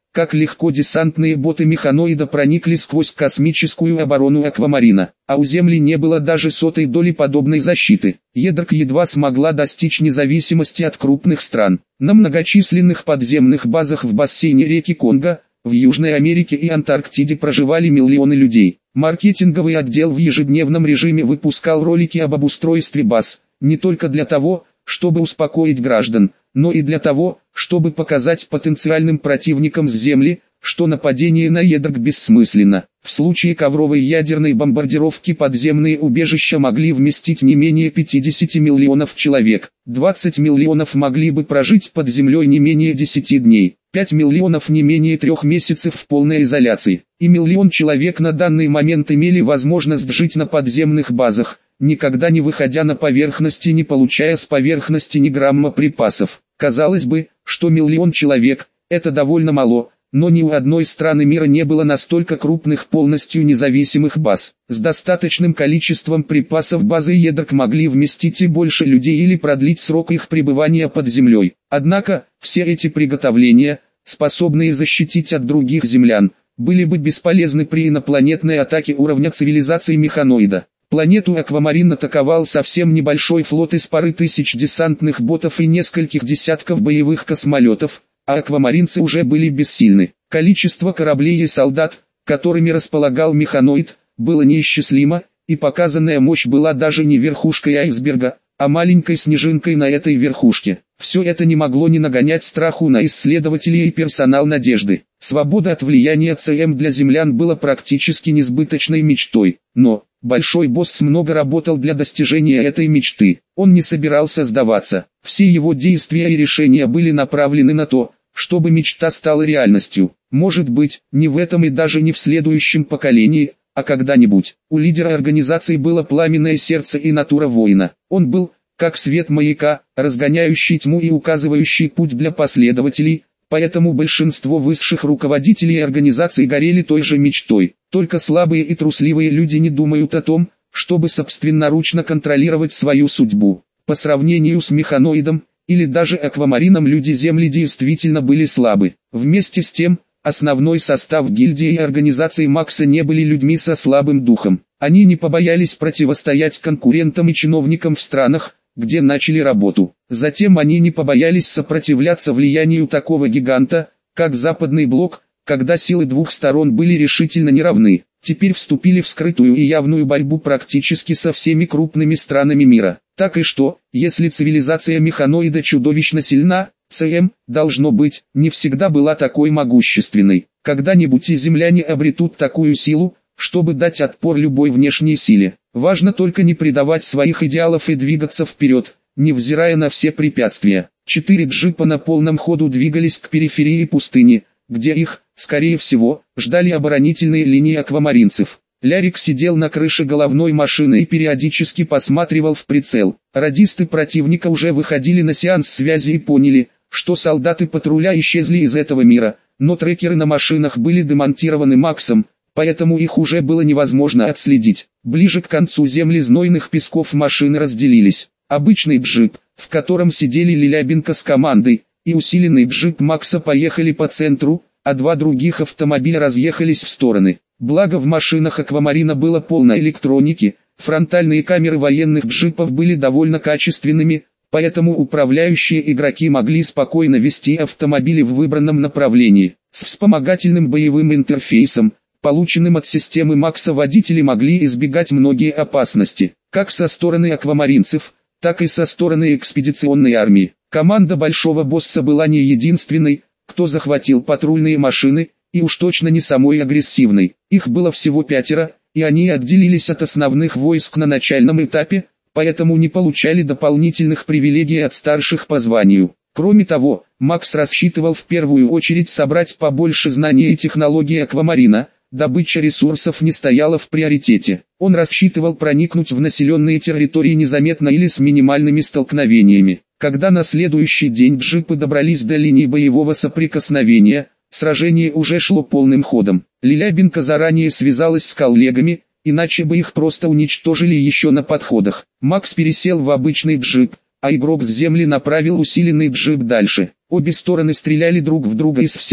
как легко десантные боты механоида проникли сквозь космическую оборону Аквамарина, а у Земли не было даже сотой доли подобной защиты. Едрк едва смогла достичь независимости от крупных стран. На многочисленных подземных базах в бассейне реки Конго, в Южной Америке и Антарктиде проживали миллионы людей. Маркетинговый отдел в ежедневном режиме выпускал ролики об обустройстве баз, не только для того, чтобы успокоить граждан, но и для того, чтобы показать потенциальным противникам с Земли, что нападение на Едрк бессмысленно. В случае ковровой ядерной бомбардировки подземные убежища могли вместить не менее 50 миллионов человек, 20 миллионов могли бы прожить под землей не менее 10 дней, 5 миллионов не менее 3 месяцев в полной изоляции, и миллион человек на данный момент имели возможность жить на подземных базах, никогда не выходя на поверхность и не получая с поверхности ни грамма припасов. Казалось бы, что миллион человек – это довольно мало, но ни у одной страны мира не было настолько крупных полностью независимых баз. С достаточным количеством припасов базы Едрк могли вместить и больше людей или продлить срок их пребывания под землей. Однако, все эти приготовления, способные защитить от других землян, были бы бесполезны при инопланетной атаке уровня цивилизации механоида. Планету Аквамарин атаковал совсем небольшой флот из пары тысяч десантных ботов и нескольких десятков боевых космолетов, а аквамаринцы уже были бессильны. Количество кораблей и солдат, которыми располагал механоид, было неисчислимо, и показанная мощь была даже не верхушкой айсберга, а маленькой снежинкой на этой верхушке. Все это не могло не нагонять страху на исследователей и персонал Надежды. Свобода от влияния ЦМ для землян была практически несбыточной мечтой, но Большой Босс много работал для достижения этой мечты. Он не собирался сдаваться. Все его действия и решения были направлены на то, чтобы мечта стала реальностью. Может быть, не в этом и даже не в следующем поколении, а когда-нибудь. У лидера организации было пламенное сердце и натура воина. Он был, как свет маяка, разгоняющий тьму и указывающий путь для последователей, поэтому большинство высших руководителей организации горели той же мечтой. Только слабые и трусливые люди не думают о том, чтобы собственноручно контролировать свою судьбу. По сравнению с механоидом, или даже аквамарином, люди Земли действительно были слабы. Вместе с тем, основной состав гильдии и организации Макса не были людьми со слабым духом. Они не побоялись противостоять конкурентам и чиновникам в странах, где начали работу. Затем они не побоялись сопротивляться влиянию такого гиганта, как Западный блок, когда силы двух сторон были решительно неравны. Теперь вступили в скрытую и явную борьбу практически со всеми крупными странами мира. Так и что, если цивилизация механоида чудовищно сильна, ЦМ, должно быть, не всегда была такой могущественной. Когда-нибудь и земляне обретут такую силу, чтобы дать отпор любой внешней силе. Важно только не предавать своих идеалов и двигаться вперед, невзирая на все препятствия. 4 джипа на полном ходу двигались к периферии пустыни, где их, скорее всего, ждали оборонительные линии аквамаринцев. Лярик сидел на крыше головной машины и периодически посматривал в прицел. Радисты противника уже выходили на сеанс связи и поняли, что солдаты патруля исчезли из этого мира, но трекеры на машинах были демонтированы Максом, поэтому их уже было невозможно отследить. Ближе к концу земли знойных песков машины разделились. Обычный джип, в котором сидели Лилябенко с командой, и усиленный джип Макса поехали по центру, а 2 других автомобиля разъехались в стороны. Благо в машинах Аквамарина было полно электроники, фронтальные камеры военных джипов были довольно качественными, поэтому управляющие игроки могли спокойно вести автомобили в выбранном направлении. С вспомогательным боевым интерфейсом, полученным от системы Макса, водители могли избегать многие опасности, как со стороны аквамаринцев, так и со стороны экспедиционной армии. Команда Большого Босса была не единственной, кто захватил патрульные машины, и уж точно не самой агрессивной. Их было всего 5, и они отделились от основных войск на начальном этапе, поэтому не получали дополнительных привилегий от старших по званию. Кроме того, Макс рассчитывал в первую очередь собрать побольше знаний и технологий Аквамарина. Добыча ресурсов не стояла в приоритете. Он рассчитывал проникнуть в населенные территории незаметно или с минимальными столкновениями. Когда на следующий день джипы добрались до линии боевого соприкосновения, сражение уже шло полным ходом. Лилябенко заранее связалась с коллегами, иначе бы их просто уничтожили еще на подходах. Макс пересел в обычный джип, а игрок с земли направил усиленный джип дальше. Обе стороны стреляли друг в друга из всего,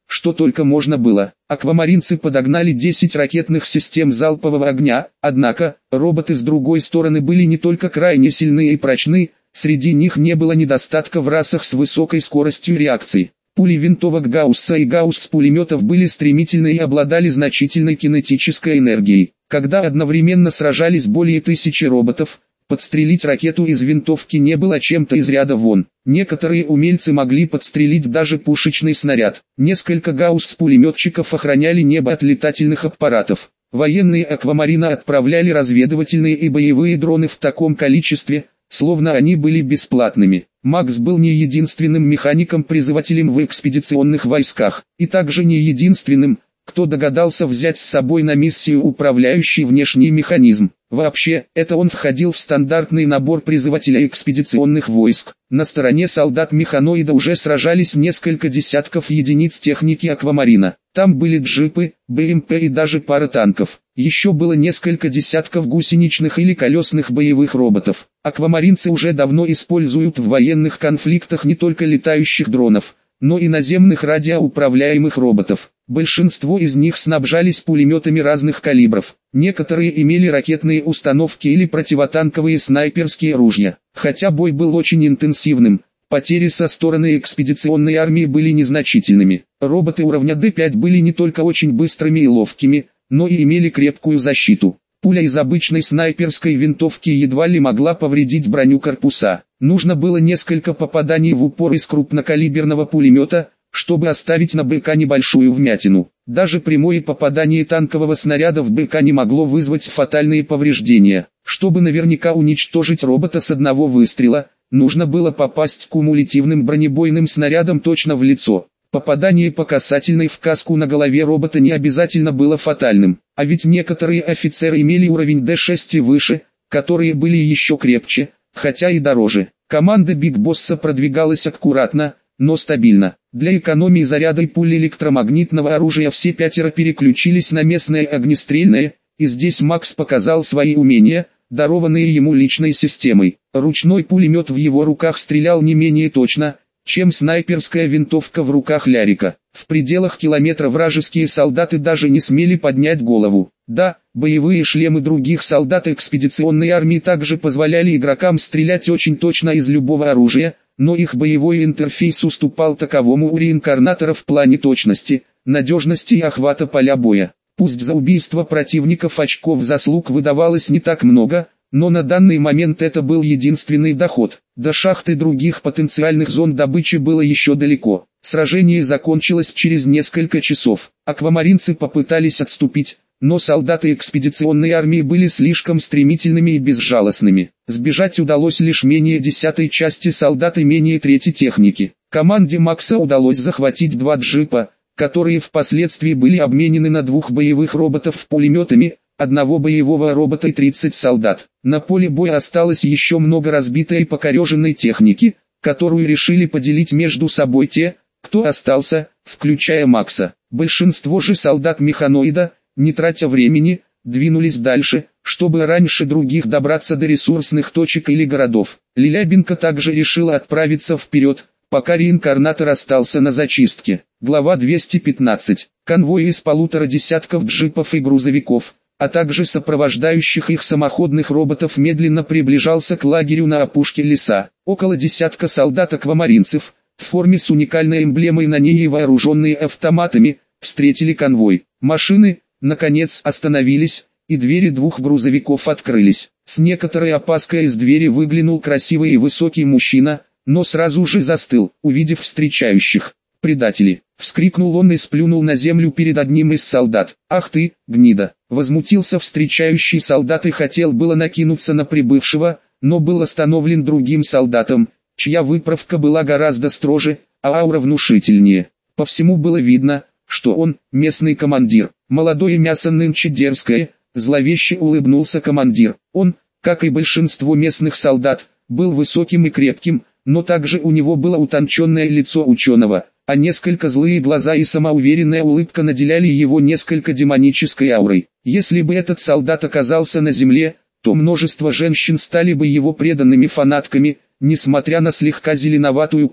что только можно было. Аквамаринцы подогнали 10 ракетных систем залпового огня, однако, роботы с другой стороны были не только крайне сильны и прочны, среди них не было недостатка в расах с высокой скоростью реакции. Пули винтовок Гаусса и Гаусс-пулеметов были стремительны и обладали значительной кинетической энергией. Когда одновременно сражались более 1000 роботов, подстрелить ракету из винтовки не было чем-то из ряда вон. Некоторые умельцы могли подстрелить даже пушечный снаряд. Несколько Гаусс-пулеметчиков охраняли небо от летательных аппаратов. Военные Аквамарина отправляли разведывательные и боевые дроны в таком количестве, словно они были бесплатными. Макс был не единственным механиком-призывателем в экспедиционных войсках, и также не единственным, кто догадался взять с собой на миссию управляющий внешний механизм. Вообще, это он входил в стандартный набор призывателя экспедиционных войск. На стороне солдат-механоида уже сражались несколько десятков единиц техники Аквамарина. Там были джипы, БМП и даже пара танков. Еще было несколько десятков гусеничных или колесных боевых роботов. Аквамаринцы уже давно используют в военных конфликтах не только летающих дронов, но и наземных радиоуправляемых роботов. Большинство из них снабжались пулеметами разных калибров. Некоторые имели ракетные установки или противотанковые снайперские ружья. Хотя бой был очень интенсивным, потери со стороны экспедиционной армии были незначительными. Роботы уровня D5 были не только очень быстрыми и ловкими, но и имели крепкую защиту. Пуля из обычной снайперской винтовки едва ли могла повредить броню корпуса. Нужно было несколько попаданий в упор из крупнокалиберного пулемета, чтобы оставить на БК небольшую вмятину. Даже прямое попадание танкового снаряда в БК не могло вызвать фатальные повреждения. Чтобы наверняка уничтожить робота с одного выстрела, нужно было попасть кумулятивным бронебойным снарядом точно в лицо. Попадание по касательной в каску на голове робота не обязательно было фатальным, а ведь некоторые офицеры имели уровень D6 и выше, которые были еще крепче, хотя и дороже. Команда Биг Босса продвигалась аккуратно, но стабильно. Для экономии заряда и пуль электромагнитного оружия все 5 переключились на местное огнестрельное, и здесь Макс показал свои умения, дарованные ему личной системой. Ручной пулемет в его руках стрелял не менее точно, чем снайперская винтовка в руках Лярика. В пределах километра вражеские солдаты даже не смели поднять голову. Да, боевые шлемы других солдат экспедиционной армии также позволяли игрокам стрелять очень точно из любого оружия, но их боевой интерфейс уступал таковому у реинкарнатора в плане точности, надежности и охвата поля боя. Пусть за убийство противников очков заслуг выдавалось не так много, но на данный момент это был единственный доход. До шахты других потенциальных зон добычи было еще далеко. Сражение закончилось через несколько часов. Аквамаринцы попытались отступить, но солдаты экспедиционной армии были слишком стремительными и безжалостными. Сбежать удалось лишь менее 10-й части солдат и менее 1/3 техники. Команде Макса удалось захватить 2 джипа, которые впоследствии были обменены на 2 боевых роботов пулеметами, 1 боевого робота и 30 солдат. На поле боя осталось еще много разбитой и покореженной техники, которую решили поделить между собой те, кто остался, включая Макса. Большинство же солдат-механоида, не тратя времени, двинулись дальше, чтобы раньше других добраться до ресурсных точек или городов. Лилябенко также решила отправиться вперед, пока реинкарнатор остался на зачистке. Глава 215. Конвой из 1,5 десятков джипов и грузовиков, а также сопровождающих их самоходных роботов медленно приближался к лагерю на опушке леса. Около десятка солдат-аквамаринцев, в форме с уникальной эмблемой на ней и вооруженные автоматами, встретили конвой. Машины, наконец, остановились, и двери 2 грузовиков открылись. С некоторой опаской из двери выглянул красивый и высокий мужчина, но сразу же застыл, увидев встречающих. «Предатели!» — вскрикнул он и сплюнул на землю перед одним из солдат. «Ах ты, гнида!» — возмутился встречающий солдат и хотел было накинуться на прибывшего, но был остановлен другим солдатом, чья выправка была гораздо строже, а аура внушительнее. По всему было видно, что он — местный командир. Молодое мясо нынче дерзкое, зловеще улыбнулся командир. Он, как и большинство местных солдат, был высоким и крепким, но также у него было утонченное лицо ученого, а несколько злые глаза и самоуверенная улыбка наделяли его несколько демонической аурой. Если бы этот солдат оказался на земле, то множество женщин стали бы его преданными фанатками, несмотря на слегка зеленоватую кожу.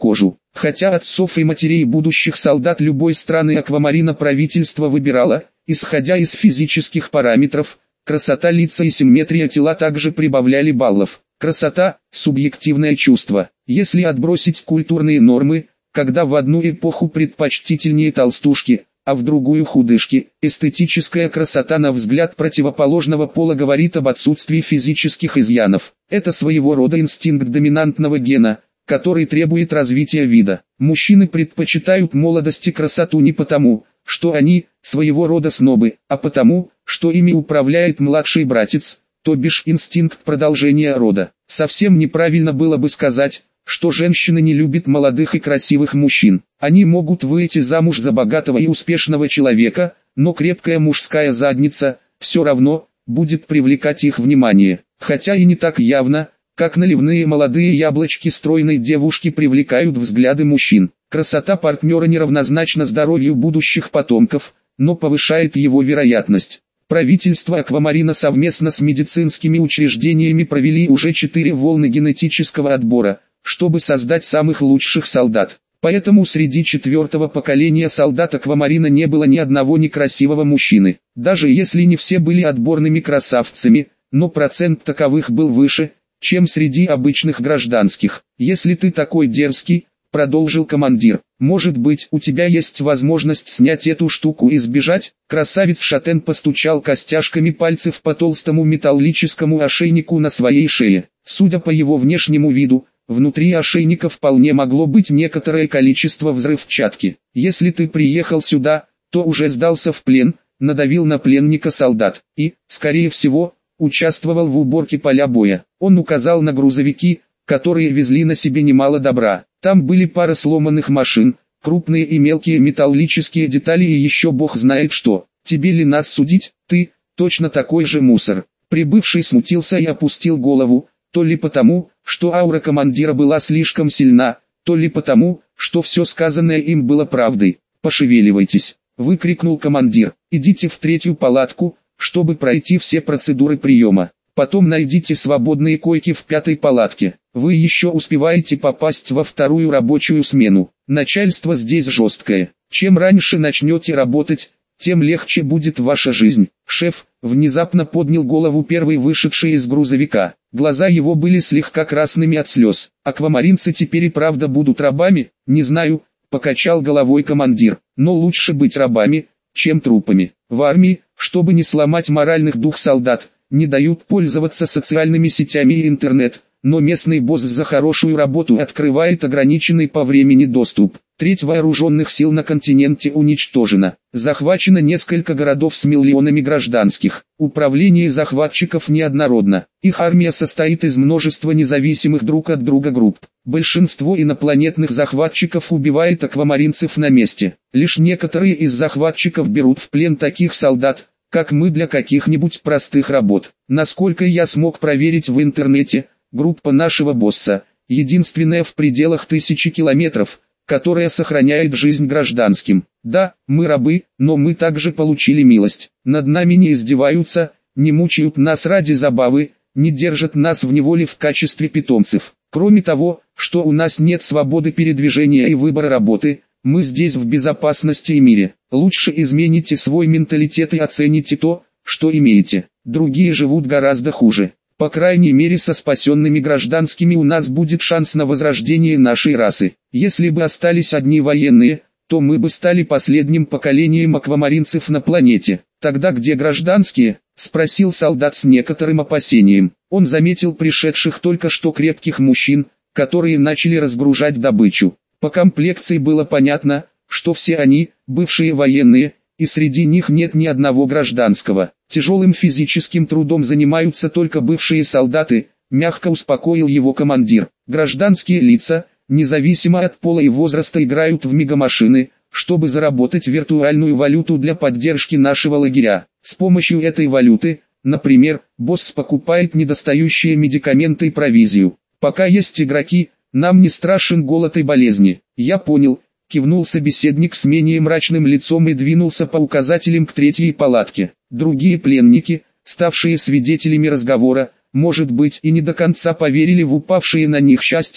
Хотя отцов и матерей будущих солдат любой страны Аквамарина правительство выбирало, исходя из физических параметров, красота лица и симметрия тела также прибавляли баллов. Красота – субъективное чувство. Если отбросить культурные нормы, когда в одну эпоху предпочтительнее толстушки, а в другую худышки, эстетическая красота на взгляд противоположного пола говорит об отсутствии физических изъянов. Это своего рода инстинкт доминантного гена, который требует развития вида. Мужчины предпочитают молодость и красоту не потому, что они своего рода снобы, а потому, что ими управляет младший братец, то бишь инстинкт продолжения рода. Совсем неправильно было бы сказать, что женщины не любят молодых и красивых мужчин. Они могут выйти замуж за богатого и успешного человека, но крепкая мужская задница все равно будет привлекать их внимание, хотя и не так явно, как наливные молодые яблочки стройной девушки привлекают взгляды мужчин. Красота партнера неравнозначна здоровью будущих потомков, но повышает его вероятность. Правительство Аквамарина совместно с медицинскими учреждениями провели уже 4 волны генетического отбора, чтобы создать самых лучших солдат. Поэтому среди 4-го поколения солдат Аквамарина не было ни одного некрасивого мужчины. Даже если не все были отборными красавцами, но процент таковых был выше, чем среди обычных гражданских. «Если ты такой дерзкий», — продолжил командир, — «может быть, у тебя есть возможность снять эту штуку и сбежать?» Красавец Шатен постучал костяшками пальцев по толстому металлическому ошейнику на своей шее. Судя по его внешнему виду, внутри ошейника вполне могло быть некоторое количество взрывчатки. «Если ты приехал сюда, то уже сдался в плен», — надавил на пленника солдат, и, скорее всего, участвовал в уборке поля боя. Он указал на грузовики, которые везли на себе немало добра. Там были пара сломанных машин, крупные и мелкие металлические детали и еще бог знает что. «Тебе ли нас судить? Ты, точно такой же мусор». Прибывший смутился и опустил голову, то ли потому, что аура командира была слишком сильна, то ли потому, что все сказанное им было правдой. «Пошевеливайтесь», — выкрикнул командир. «Идите в 3-ю палатку, чтобы пройти все процедуры приема. Потом найдите свободные койки в 5-й палатке. Вы еще успеваете попасть во 2-ю рабочую смену. Начальство здесь жесткое. Чем раньше начнете работать, тем легче будет ваша жизнь». Шеф внезапно поднял голову первый вышедший из грузовика. Глаза его были слегка красными от слез. «Аквамаринцы теперь и правда будут рабами?» «Не знаю», — покачал головой командир. «Но лучше быть рабами, чем трупами. В армии, чтобы не сломать моральных дух солдат, не дают пользоваться социальными сетями и интернет, но местный босс за хорошую работу открывает ограниченный по времени доступ. Треть вооруженных сил на континенте уничтожена. Захвачено несколько городов с миллионами гражданских. Управление захватчиков неоднородно. Их армия состоит из множества независимых друг от друга групп. Большинство инопланетных захватчиков убивает аквамаринцев на месте. Лишь некоторые из захватчиков берут в плен таких солдат, как мы, для каких-нибудь простых работ. Насколько я смог проверить в интернете, группа нашего босса, единственная в пределах 1000 километров, которая сохраняет жизнь гражданским. Да, мы рабы, но мы также получили милость. Над нами не издеваются, не мучают нас ради забавы, не держат нас в неволе в качестве питомцев. Кроме того, что у нас нет свободы передвижения и выбора работы, мы здесь в безопасности и мире. Лучше измените свой менталитет и оцените то, что имеете. Другие живут гораздо хуже. По крайней мере, со спасенными гражданскими у нас будет шанс на возрождение нашей расы. Если бы остались одни военные, то мы бы стали последним поколением аквамаринцев на планете. Тогда где гражданские? Спросил солдат с некоторым опасением. Он заметил пришедших только что крепких мужчин, которые начали разгружать добычу. По комплекции было понятно, что все они, бывшие военные, и среди них нет ни одного гражданского. Тяжелым физическим трудом занимаются только бывшие солдаты, мягко успокоил его командир. Гражданские лица, независимо от пола и возраста, играют в мегамашины, чтобы заработать виртуальную валюту для поддержки нашего лагеря. С помощью этой валюты, например, босс покупает недостающие медикаменты и провизию. Пока есть игроки, нам не страшен голод и болезни. Я понял, кивнул собеседник с менее мрачным лицом и двинулся по указателям к 3-й палатке. Другие пленники, ставшие свидетелями разговора, может быть, и не до конца поверили в упавшее на них счастье,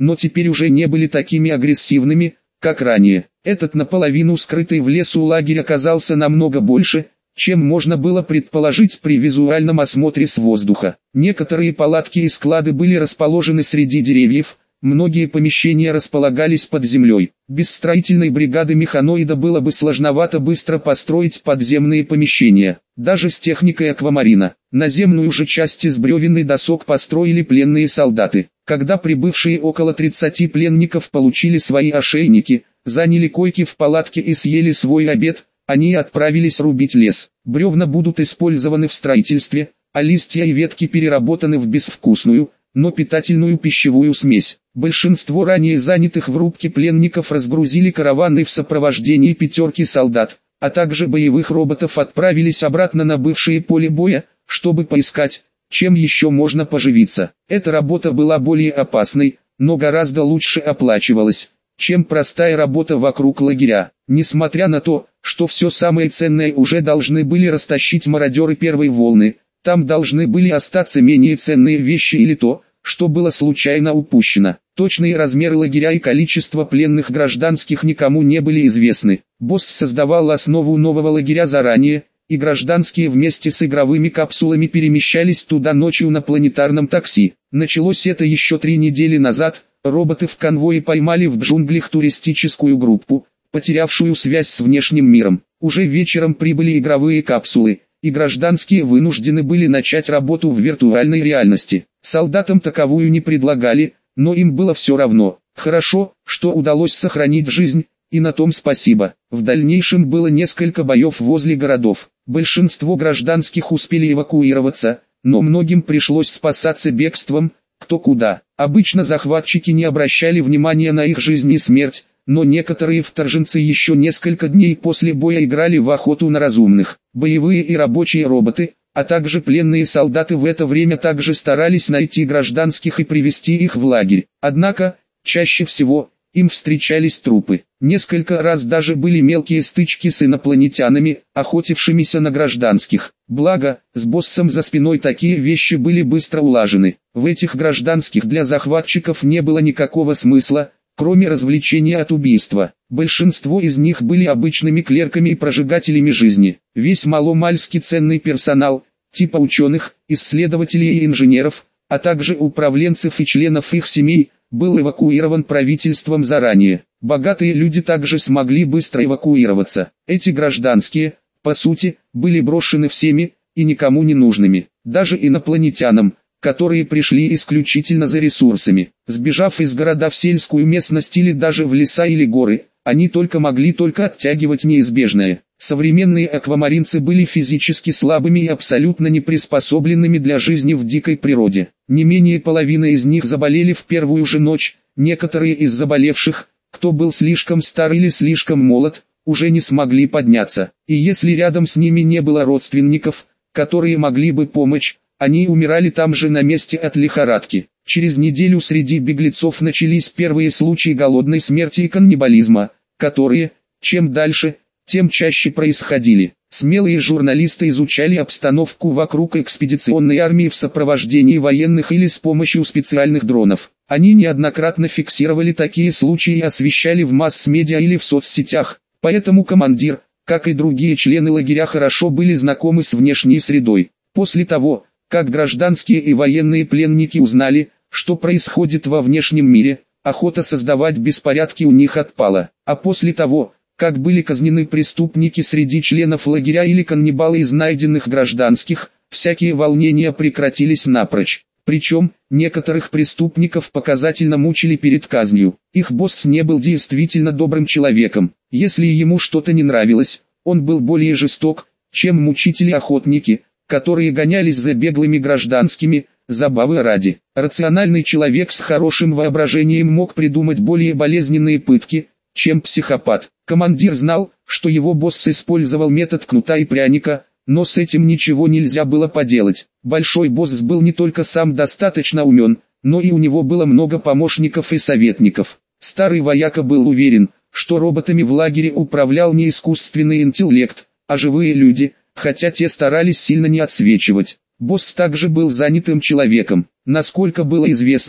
но теперь уже не были такими агрессивными, как ранее. Этот наполовину скрытый в лесу лагерь оказался намного больше, чем можно было предположить при визуальном осмотре с воздуха. Некоторые палатки и склады были расположены среди деревьев, многие помещения располагались под землей. Без строительной бригады механоида было бы сложновато быстро построить подземные помещения, даже с техникой аквамарина. Наземную же часть из бревен и досок построили пленные солдаты. Когда прибывшие около 30 пленников получили свои ошейники, заняли койки в палатке и съели свой обед, они отправились рубить лес. Бревна будут использованы в строительстве, а листья и ветки переработаны в безвкусную, но питательную пищевую смесь. Большинство ранее занятых в рубке пленников разгрузили караваны в сопровождении 5 солдат, а также боевых роботов отправились обратно на бывшее поле боя, чтобы поискать, чем еще можно поживиться. Эта работа была более опасной, но гораздо лучше оплачивалась, чем простая работа вокруг лагеря. Несмотря на то, что все самое ценное уже должны были растащить мародеры первой волны, там должны были остаться менее ценные вещи или то, что было случайно упущено. Точные размеры лагеря и количество пленных гражданских никому не были известны. Босс создавал основу нового лагеря заранее, и гражданские вместе с игровыми капсулами перемещались туда ночью на планетарном такси. Началось это еще 3 недели назад. Роботы в конвое поймали в джунглях туристическую группу, потерявшую связь с внешним миром. Уже вечером прибыли игровые капсулы, и гражданские вынуждены были начать работу в виртуальной реальности. Солдатам таковую не предлагали, но им было все равно. Хорошо, что удалось сохранить жизнь, и на том спасибо. В дальнейшем было несколько боев возле городов. Большинство гражданских успели эвакуироваться, но многим пришлось спасаться бегством, кто куда. Обычно захватчики не обращали внимания на их жизнь и смерть, но некоторые вторженцы еще несколько дней после боя играли в охоту на разумных. Боевые и рабочие роботы, а также пленные солдаты в это время также старались найти гражданских и привести их в лагерь. Однако, чаще всего, им встречались трупы. Несколько раз даже были мелкие стычки с инопланетянами, охотившимися на гражданских. Благо, с боссом за спиной такие вещи были быстро улажены. В этих гражданских для захватчиков не было никакого смысла, кроме развлечения от убийства. Большинство из них были обычными клерками и прожигателями жизни. Весь маломальски ценный персонал, типа ученых, исследователей и инженеров, а также управленцев и членов их семей, был эвакуирован правительством заранее. Богатые люди также смогли быстро эвакуироваться. Эти гражданские, по сути, были брошены всеми, и никому не нужными. Даже инопланетянам, которые пришли исключительно за ресурсами. Сбежав из города в сельскую местность или даже в леса или горы, они могли оттягивать неизбежное. Современные аквамаринцы были физически слабыми и абсолютно не приспособленными для жизни в дикой природе. Не менее половины из них заболели в первую же ночь, некоторые из заболевших, кто был слишком стар или слишком молод, уже не смогли подняться. И если рядом с ними не было родственников, которые могли бы помочь, они умирали там же на месте от лихорадки. Через неделю среди беглецов начались первые случаи голодной смерти и каннибализма, которые, чем дальше, тем чаще происходили. Смелые журналисты изучали обстановку вокруг экспедиционной армии в сопровождении военных или с помощью специальных дронов. Они неоднократно фиксировали такие случаи и освещали в масс-медиа или в соцсетях, поэтому командир, как и другие члены лагеря, хорошо были знакомы с внешней средой. После того, как гражданские и военные пленники узнали, что происходит во внешнем мире, охота создавать беспорядки у них отпала. А после того, как были казнены преступники среди членов лагеря или каннибалы из найденных гражданских, всякие волнения прекратились напрочь. Причем, некоторых преступников показательно мучили перед казнью. Их босс не был действительно добрым человеком. Если ему что-то не нравилось, он был более жесток, чем мучители-охотники, которые гонялись за беглыми гражданскими, забавы ради. Рациональный человек с хорошим воображением мог придумать более болезненные пытки, чем психопат. Командир знал, что его босс использовал метод кнута и пряника, но с этим ничего нельзя было поделать. Большой босс был не только сам достаточно умен, но и у него было много помощников и советников. Старый вояка был уверен, что роботами в лагере управлял не искусственный интеллект, а живые люди, хотя те старались сильно не отсвечивать. Босс также был занятым человеком. Насколько было известно,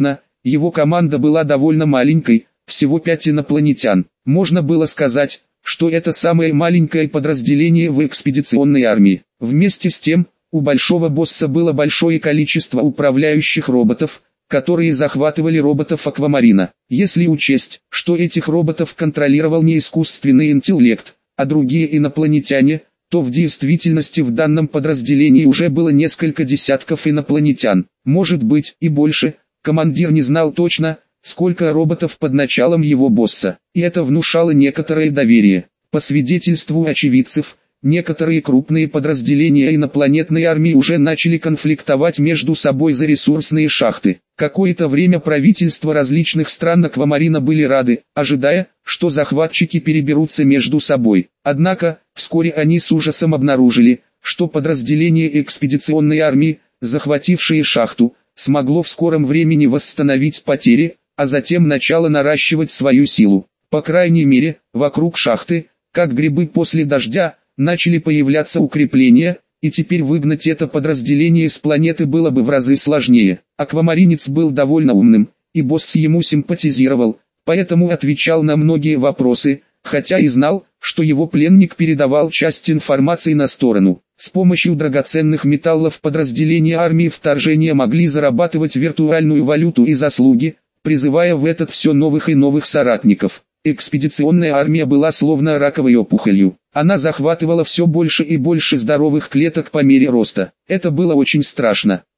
Его команда была довольно маленькой, всего 5 инопланетян. Можно было сказать, что это самое маленькое подразделение в экспедиционной армии. Вместе с тем, у большого босса было большое количество управляющих роботов, которые захватывали роботов Аквамарина. Если учесть, что этих роботов контролировал не искусственный интеллект, а другие инопланетяне, то в действительности в данном подразделении уже было несколько десятков инопланетян, может быть и больше. Командир не знал точно, сколько роботов под началом его босса, и это внушало некоторое доверие. По свидетельству очевидцев, некоторые крупные подразделения инопланетной армии уже начали конфликтовать между собой за ресурсные шахты. Какое-то время правительства различных стран Аквамарина были рады, ожидая, что захватчики переберутся между собой. Однако, вскоре они с ужасом обнаружили, что подразделение экспедиционной армии, захватившее шахту, смогло в скором времени восстановить потери, а затем начало наращивать свою силу. По крайней мере, вокруг шахты, как грибы после дождя, начали появляться укрепления, и теперь выгнать это подразделение с планеты было бы в разы сложнее. Аквамаринец был довольно умным, и босс ему симпатизировал, поэтому отвечал на многие вопросы, хотя и знал, что его пленник передавал часть информации на сторону. С помощью драгоценных металлов подразделения армии вторжения могли зарабатывать виртуальную валюту и заслуги, призывая в этот все новых и новых соратников. Экспедиционная армия была словно раковой опухолью. Она захватывала все больше и больше здоровых клеток по мере роста. Это было очень страшно.